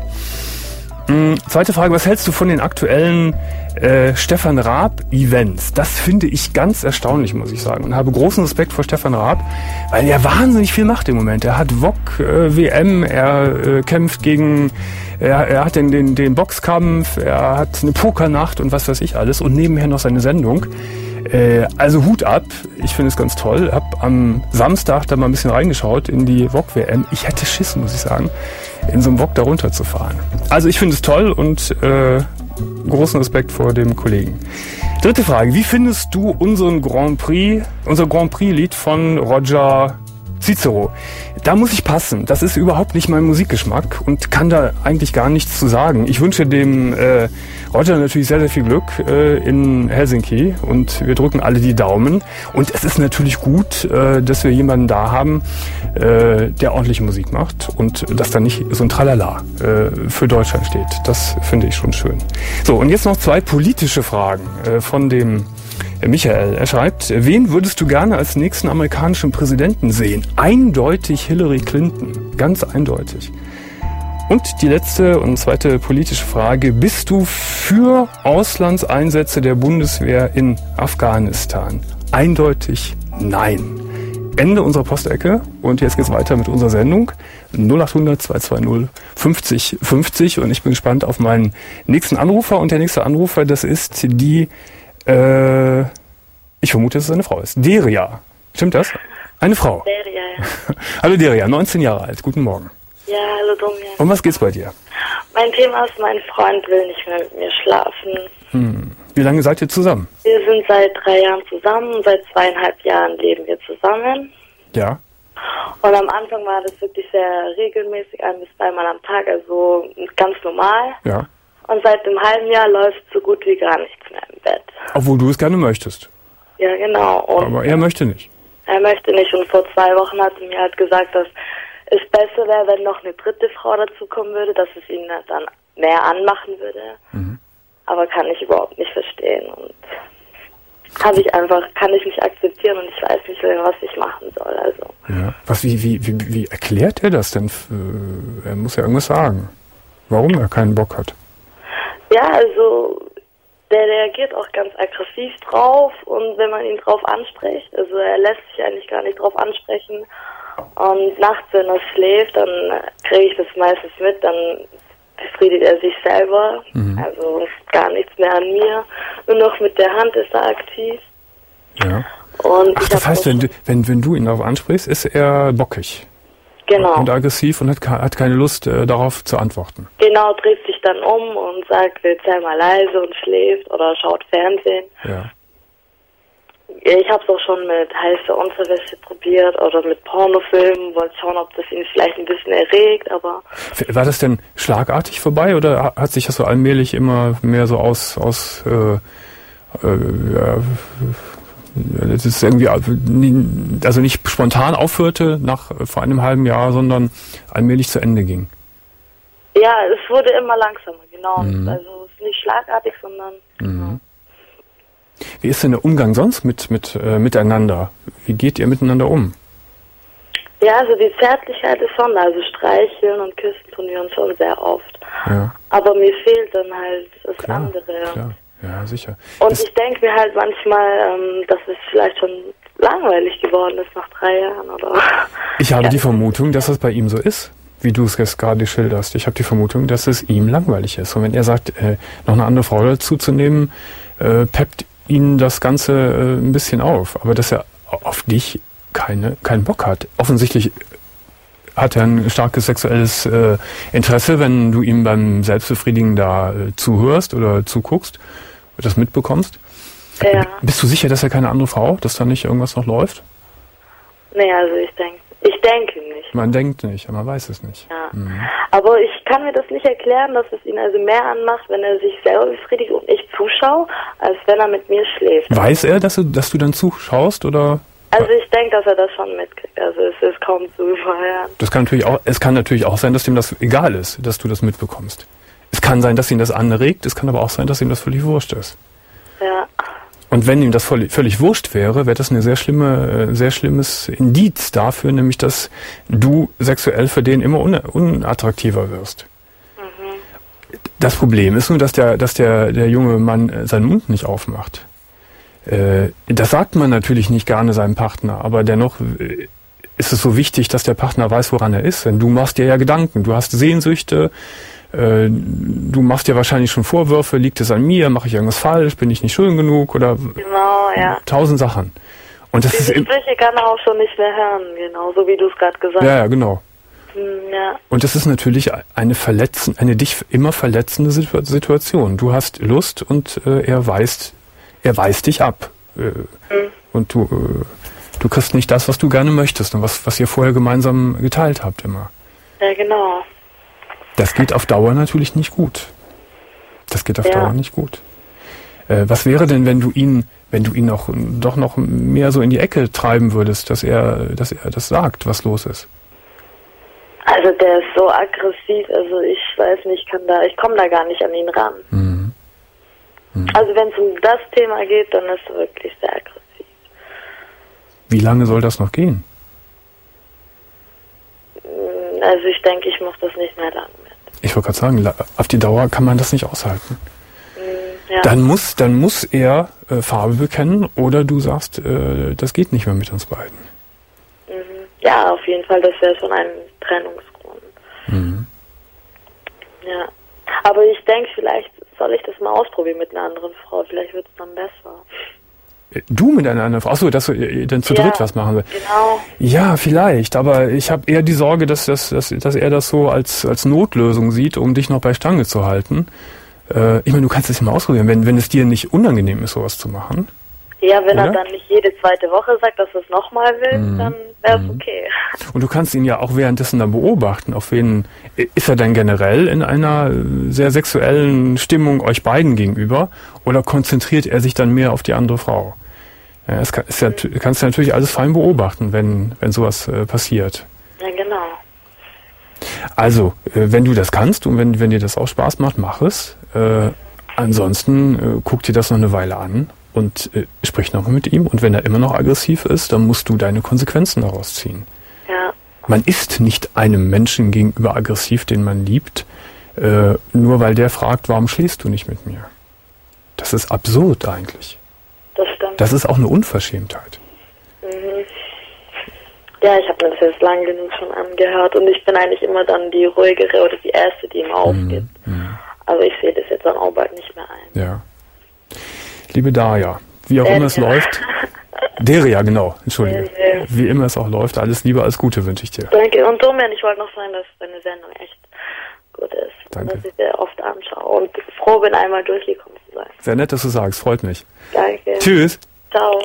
Hm, zweite Frage, was hältst du von den aktuellen äh, Stefan Raab-Events? Das finde ich ganz erstaunlich, muss ich sagen. Und habe großen Respekt vor Stefan Raab, weil er wahnsinnig viel macht im Moment. Er hat V O G äh, W M, er äh, kämpft gegen, er, er hat den, den, den Boxkampf, er hat eine Pokernacht und was weiß ich alles und nebenher noch seine Sendung. Äh, also Hut ab, ich finde es ganz toll. Hab am Samstag da mal ein bisschen reingeschaut in die V O G W M. Ich hätte Schiss, muss ich sagen, in so einem V O G da runterzufahren. Also ich finde es toll und äh, großen Respekt vor dem Kollegen. Dritte Frage, wie findest du unseren Grand Prix, unser Grand Prix-Lied von Roger Cicero? Da muss ich passen. Das ist überhaupt nicht mein Musikgeschmack und kann da eigentlich gar nichts zu sagen. Ich wünsche dem äh, Roger natürlich sehr, sehr viel Glück äh, in Helsinki und wir drücken alle die Daumen. Und es ist natürlich gut, äh, dass wir jemanden da haben, äh, der ordentliche Musik macht und dass da nicht so ein Tralala äh, für Deutschland steht. Das finde ich schon schön. So, und jetzt noch zwei politische Fragen äh, von dem Michael. Er schreibt, wen würdest du gerne als nächsten amerikanischen Präsidenten sehen? Eindeutig Hillary Clinton. Ganz eindeutig. Und die letzte und zweite politische Frage. Bist du für Auslandseinsätze der Bundeswehr in Afghanistan? Eindeutig nein. Ende unserer Postecke. Und jetzt geht's weiter mit unserer Sendung. null acht hundert zwei zwei null fünfzig fünfzig. Und ich bin gespannt auf meinen nächsten Anrufer. Und der nächste Anrufer, das ist die Äh, ich vermute, dass es eine Frau ist. Deria. Stimmt das? Eine Frau. Deria, ja. Hallo Deria, neunzehn Jahre alt. Guten Morgen. Ja, hallo Domian. Um was geht's bei dir? Mein Thema ist, mein Freund will nicht mehr mit mir schlafen. Hm. Wie lange seid ihr zusammen? Wir sind seit drei Jahren zusammen. Seit zweieinhalb Jahren leben wir zusammen. Ja. Und am Anfang war das wirklich sehr regelmäßig, ein bis zweimal am Tag, also ganz normal. Ja. Und seit einem halben Jahr läuft so gut wie gar nichts mehr im Bett. Obwohl du es gerne möchtest. Ja, genau. Und aber er möchte nicht. Er möchte nicht. Und vor zwei Wochen hat er mir halt gesagt, dass es besser wäre, wenn noch eine dritte Frau dazukommen würde, dass es ihn dann mehr anmachen würde. Mhm. Aber kann ich überhaupt nicht verstehen. Und habe ich einfach, kann ich nicht akzeptieren und ich weiß nicht, was ich machen soll. Also. Ja. Was, wie, wie, wie, wie erklärt er das denn? Er muss ja irgendwas sagen. Warum er keinen Bock hat. Ja, also der reagiert auch ganz aggressiv drauf und wenn man ihn drauf anspricht, also er lässt sich eigentlich gar nicht drauf ansprechen und nachts, wenn er schläft, dann kriege ich das meistens mit, dann befriedigt er sich selber, mhm. also gar nichts mehr an mir, nur noch mit der Hand ist er aktiv. Ja. Und Ach, das heißt, wenn du, wenn, wenn du ihn darauf ansprichst, ist er bockig. Genau. Und aggressiv und hat, hat keine Lust, äh, darauf zu antworten. Genau, dreht sich dann um und sagt, jetzt sei mal leise und schläft oder schaut Fernsehen. Ja. Ich habe es auch schon mit heißer Unterwäsche probiert oder mit Pornofilmen, wollte schauen, ob das ihn vielleicht ein bisschen erregt, aber... War das denn schlagartig vorbei oder hat sich das so allmählich immer mehr so aus... aus äh, äh, ja, das ist irgendwie, also nicht spontan aufhörte nach vor einem halben Jahr, sondern allmählich zu Ende ging. Ja, es wurde immer langsamer, genau. Mhm. Also es ist nicht schlagartig, sondern... Mhm. Wie ist denn der Umgang sonst mit, mit äh, miteinander? Wie geht ihr miteinander um? Ja, also die Zärtlichkeit ist schon, also streicheln und küssen tun wir uns schon sehr oft. Ja. Aber mir fehlt dann halt das klar, andere. Klar. Ja, sicher. Und das ich denke mir halt manchmal, ähm, dass es vielleicht schon langweilig geworden ist nach drei Jahren, oder? Ich habe ja. die Vermutung, dass das bei ihm so ist, wie du es jetzt gerade schilderst. Ich habe die Vermutung, dass es ihm langweilig ist. Und wenn er sagt, äh, noch eine andere Frau dazu zu nehmen, äh, peppt ihn das Ganze äh, ein bisschen auf. Aber dass er auf dich keine, keinen Bock hat. Offensichtlich hat er ein starkes sexuelles äh, Interesse, wenn du ihm beim Selbstbefriedigen da äh, zuhörst oder zuguckst, das mitbekommst. Ja. Bist du sicher, dass er keine andere Frau, dass da nicht irgendwas noch läuft? Nee, also ich denke ich denke nicht. Man denkt nicht, aber man weiß es nicht. Ja. Mhm. Aber ich kann mir das nicht erklären, dass es ihn also mehr anmacht, wenn er sich selber befriedigt und ich zuschaue, als wenn er mit mir schläft. Weiß er, dass du, dass du dann zuschaust, oder? Also ich denke, dass er das schon mitkriegt. Also es ist kaum zu überhören. Das kann natürlich auch, es kann natürlich auch sein, dass ihm das egal ist, dass du das mitbekommst. Es kann sein, dass ihn das anregt, es kann aber auch sein, dass ihm das völlig wurscht ist. Ja. Und wenn ihm das völlig, völlig wurscht wäre, wäre das eine sehr schlimme, sehr schlimmes Indiz dafür, nämlich dass du sexuell für den immer un, unattraktiver wirst. Mhm. Das Problem ist nur, dass der, dass der, der junge Mann seinen Mund nicht aufmacht. Äh, das sagt man natürlich nicht gerne seinem Partner, aber dennoch ist es so wichtig, dass der Partner weiß, woran er ist. Denn du machst dir ja Gedanken, du hast Sehnsüchte, äh, du machst dir wahrscheinlich schon Vorwürfe, liegt es an mir, mache ich irgendwas falsch, bin ich nicht schön genug oder genau, ja. tausend Sachen. Und das Diese ist Sprüche kann er auch schon nicht mehr hören, genau, so wie du es gerade gesagt hast. Ja, ja, genau. Hm, ja. Und das ist natürlich eine verletzen, eine dich immer verletzende Situation. Du hast Lust und äh, er weist, er weist dich ab. Äh, hm. Und du, äh, du kriegst nicht das, was du gerne möchtest und was, was ihr vorher gemeinsam geteilt habt immer. Ja, genau. Das geht auf Dauer natürlich nicht gut. Das geht auf ja. Dauer nicht gut. Äh, was wäre denn, wenn du ihn, wenn du ihn auch doch noch mehr so in die Ecke treiben würdest, dass er, dass er das sagt, was los ist? Also der ist so aggressiv, also ich weiß nicht, ich kann da, ich komme da gar nicht an ihn ran. Mhm. Mhm. Also wenn es um das Thema geht, dann ist er wirklich sehr aggressiv. Wie lange soll das noch gehen? Also ich denke, ich mache das nicht mehr lang mit. Ich wollte gerade sagen, auf die Dauer kann man das nicht aushalten. Ja. Dann muss, dann muss er äh, Farbe bekennen oder du sagst, äh, das geht nicht mehr mit uns beiden. Mhm. Ja, auf jeden Fall, das wäre schon ein Trennungsgrund. Mhm. Ja. Aber ich denke, vielleicht soll ich das mal ausprobieren mit einer anderen Frau. Vielleicht wird es dann besser. Du mit einer anderen Frau? Achso, dass ihr dann zu ja, dritt was machen will. Genau. Ja, vielleicht, aber ich habe eher die Sorge, dass, dass, dass, dass er das so als, als Notlösung sieht, um dich noch bei Stange zu halten. Äh, ich meine, du kannst es ja mal ausprobieren, wenn, wenn es dir nicht unangenehm ist, sowas zu machen. Ja, wenn Oder? er dann nicht jede zweite Woche sagt, dass er es nochmal will, mhm. dann wäre es mhm. okay. Und du kannst ihn ja auch währenddessen dann beobachten. Auf wen ist er denn generell in einer sehr sexuellen Stimmung euch beiden gegenüber? Oder konzentriert er sich dann mehr auf die andere Frau? Ja, das kann, ist ja, mhm. kannst du natürlich alles fein beobachten, wenn, wenn sowas äh, passiert. Ja, genau. Also, äh, wenn du das kannst und wenn, wenn dir das auch Spaß macht, mach es. Äh, ansonsten äh, guck dir das noch eine Weile an und äh, sprich noch mit ihm. Und wenn er immer noch aggressiv ist, dann musst du deine Konsequenzen daraus ziehen. Ja. Man ist nicht einem Menschen gegenüber aggressiv, den man liebt, äh, nur weil der fragt, warum schläfst du nicht mit mir? Das ist absurd eigentlich. Das stimmt. Das ist auch eine Unverschämtheit. Mhm. Ja, ich habe mir das jetzt lang genug schon angehört und ich bin eigentlich immer dann die ruhigere oder die Erste, die ihm aufgibt. Mhm. Aber ich sehe das jetzt dann auch bald nicht mehr ein. Ja. Liebe Daria, wie auch Deria. immer es läuft. Deria, genau, entschuldige. Deria. Wie immer es auch läuft, alles Liebe, alles Gute wünsche ich dir. Danke. Und Domian, ich wollte noch sagen, dass deine Sendung echt gut ist. Danke. Und dass ich sehr oft anschaue und froh bin, einmal durchgekommen zu sein. Sehr nett, dass du sagst, freut mich. Danke. Tschüss. Ciao.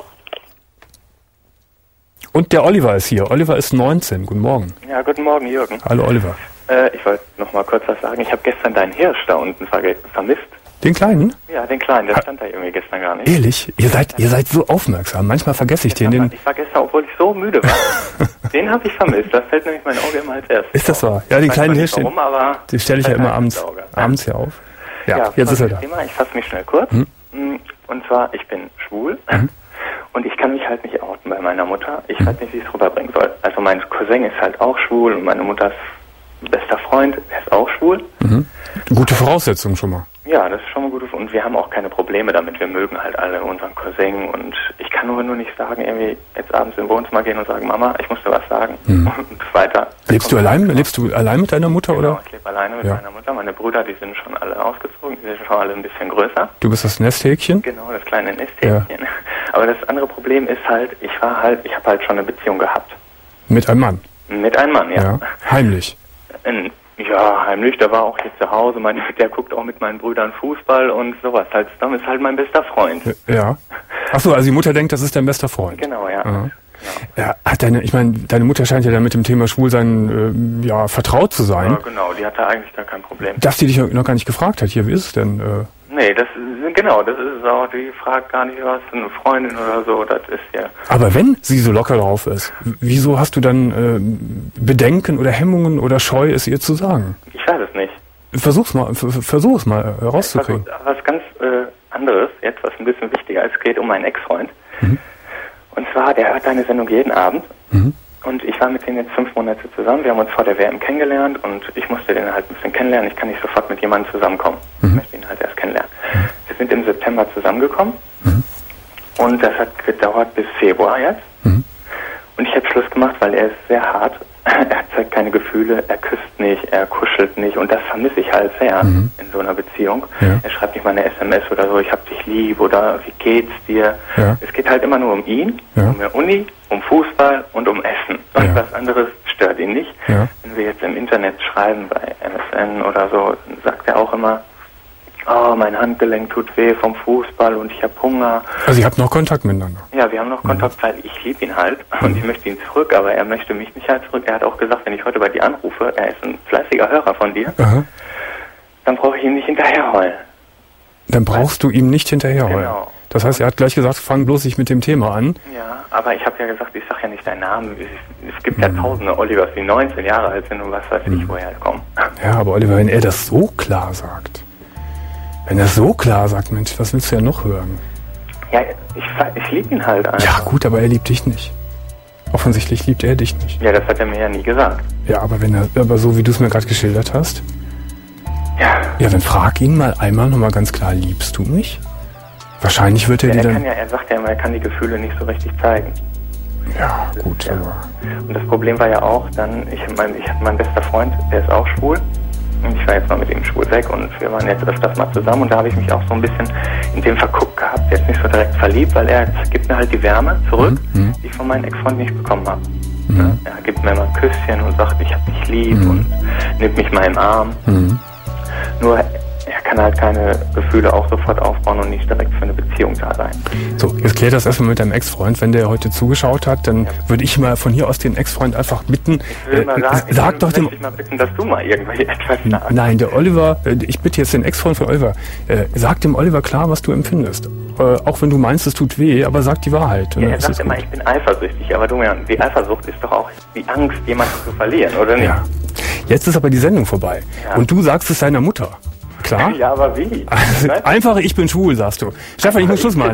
Und der Oliver ist hier. Oliver ist neunzehn. Guten Morgen. Ja, guten Morgen, Jürgen. Hallo, Oliver. Äh, ich wollte noch mal kurz was sagen. Ich habe gestern deinen Hirsch da unten ver vermisst. Den Kleinen? Ja, den Kleinen. Der ha stand da irgendwie gestern gar nicht. Ehrlich? Ihr seid, ihr seid so aufmerksam. Manchmal vergesse ich den. den Ich war gestern, obwohl ich so müde war. Den habe ich vermisst. Das fällt nämlich mein Auge immer als erstes. Ist das wahr? Ja, den kleinen Hirsch, den, warum, den stelle ich ja immer abends, abends hier auf. Ja, ja jetzt ist er da. Thema. Ich fasse mich schnell kurz. Hm? Und zwar, ich bin schwul. Hm? Und ich kann mich halt nicht outen bei meiner Mutter. Ich mhm. weiß nicht, wie ich es rüberbringen soll. Also mein Cousin ist halt auch schwul und meine Mutters bester Freund, der ist auch schwul. Mhm. Gute Voraussetzung schon mal. Ja, das ist schon mal gut. Und wir haben auch keine Probleme damit. Wir mögen halt alle unseren Cousin. Und ich kann nur, nur nicht sagen, irgendwie jetzt abends im Wohnzimmer gehen und sagen, Mama, ich muss dir was sagen. Mhm. Und weiter. Lebst du allein? Lebst du allein mit deiner Mutter, genau, oder? Ich lebe alleine mit ja. meiner Mutter. Meine Brüder, die sind schon alle ausgezogen. Die sind schon alle ein bisschen größer. Du bist das Nesthäkchen? Genau, das kleine Nesthäkchen. Ja. Aber das andere Problem ist halt, ich war halt, ich habe halt schon eine Beziehung gehabt. Mit einem Mann? Mit einem Mann, ja. ja. Heimlich? In, ja, heimlich. Der war auch hier zu Hause. Mein, der guckt auch mit meinen Brüdern Fußball und sowas. Halt, Tom ist halt mein bester Freund. Ja. Achso, also die Mutter denkt, das ist dein bester Freund. Genau, ja. Genau. Ja, hat deine, ich meine, deine Mutter scheint ja dann mit dem Thema Schwulsein äh, ja, vertraut zu sein. Ja, genau, die hatte eigentlich gar kein Problem. Dass die dich noch gar nicht gefragt hat, hier, wie ist es denn? Äh, Nee, das ist, genau, das ist es auch. Die fragt gar nicht was, eine Freundin oder so, das ist ja. Aber wenn sie so locker drauf ist, wieso hast du dann äh, Bedenken oder Hemmungen oder Scheu, es ihr zu sagen? Ich weiß es nicht. Versuch's mal, versuch es mal herauszukriegen. Ja, was ganz äh, anderes, jetzt was ein bisschen wichtiger ist, es geht um meinen Ex-Freund. Mhm. Und zwar, der hört deine Sendung jeden Abend. Mhm. Und ich war mit denen jetzt fünf Monate zusammen. Wir haben uns vor der W M kennengelernt und ich musste den halt ein bisschen kennenlernen. Ich kann nicht sofort mit jemandem zusammenkommen. Mhm. Ich möchte ihn halt erst kennenlernen. Mhm. Wir sind im September zusammengekommen mhm. und das hat gedauert bis Februar jetzt. Mhm. Und ich habe Schluss gemacht, weil er ist sehr hart. Er zeigt keine Gefühle, er küsst nicht, er kuschelt nicht und das vermisse ich halt sehr mhm. in so einer Beziehung. Ja. Er schreibt nicht mal eine S M S oder so, ich hab dich lieb oder wie geht's dir? Ja. Es geht halt immer nur um ihn, ja. um die Uni, um Fußball und um Essen. Und ja. was anderes stört ihn nicht. Ja. Wenn wir jetzt im Internet schreiben, bei M S N oder so, sagt er auch immer, oh, mein Handgelenk tut weh vom Fußball und ich habe Hunger. Also ihr habt noch Kontakt miteinander? Ja, wir haben noch Kontakt, mhm. weil ich liebe ihn halt und mhm. ich möchte ihn zurück, aber er möchte mich nicht halt zurück. Er hat auch gesagt, wenn ich heute bei dir anrufe, er ist ein fleißiger Hörer von dir, Aha. dann brauche ich ihm nicht hinterherheulen. Dann brauchst du ihm nicht hinterherheulen? Genau. Das heißt, er hat gleich gesagt, fang bloß nicht mit dem Thema an. Ja, aber ich habe ja gesagt, ich sage ja nicht deinen Namen. Es gibt mhm. ja tausende Olivers, die neunzehn Jahre alt sind und was weiß ich, mhm. woher kommen. Ja, aber Oliver, wenn er das so klar sagt, wenn er so klar sagt, Mensch, was willst du ja noch hören? Ja, ich, ich liebe ihn halt einfach. Ja gut, aber er liebt dich nicht. Offensichtlich liebt er dich nicht. Ja, das hat er mir ja nie gesagt. Ja, aber wenn er, aber so wie du es mir gerade geschildert hast. Ja. Ja, dann frag ihn mal einmal nochmal ganz klar, liebst du mich? Wahrscheinlich wird er ja, dir er dann... Kann ja, er sagt ja immer, er kann die Gefühle nicht so richtig zeigen. Ja, gut, ja. aber... Und das Problem war ja auch dann, ich mein, ich hatte meinen bester Freund, der ist auch schwul. Und ich war jetzt mal mit ihm schwul weg und wir waren jetzt öfters mal zusammen und da habe ich mich auch so ein bisschen in dem verguckt gehabt, jetzt nicht so direkt verliebt, weil er gibt mir halt die Wärme zurück, mhm. die ich von meinem Ex-Freund nicht bekommen habe. Mhm. Ja, er gibt mir immer ein Küsschen und sagt, ich hab dich lieb mhm. und nimmt mich mal im Arm. Mhm. Nur er kann halt keine Gefühle auch sofort aufbauen und nicht direkt für eine Beziehung da sein. So, jetzt klär das erstmal mit deinem Ex-Freund. Wenn der heute zugeschaut hat, dann ja. würde ich mal von hier aus den Ex-Freund einfach bitten, ich will mal sagen, äh, sag ich doch dem... Ich mal bitten, dass du mal irgendwie etwas sagst. Nein, der Oliver, äh, ich bitte jetzt den Ex-Freund von Oliver, äh, sag dem Oliver klar, was du empfindest. Äh, auch wenn du meinst, es tut weh, aber sag die Wahrheit. Ja, er sagt immer, ich bin eifersüchtig, aber du, die Eifersucht ist doch auch die Angst, jemanden zu verlieren, oder nicht? Ja. Jetzt ist aber die Sendung vorbei. Ja. Und du sagst es deiner Mutter. Klar? Ja, aber wie? Also, einfach, ich bin schwul, sagst du. Stefan, ich muss Schluss machen.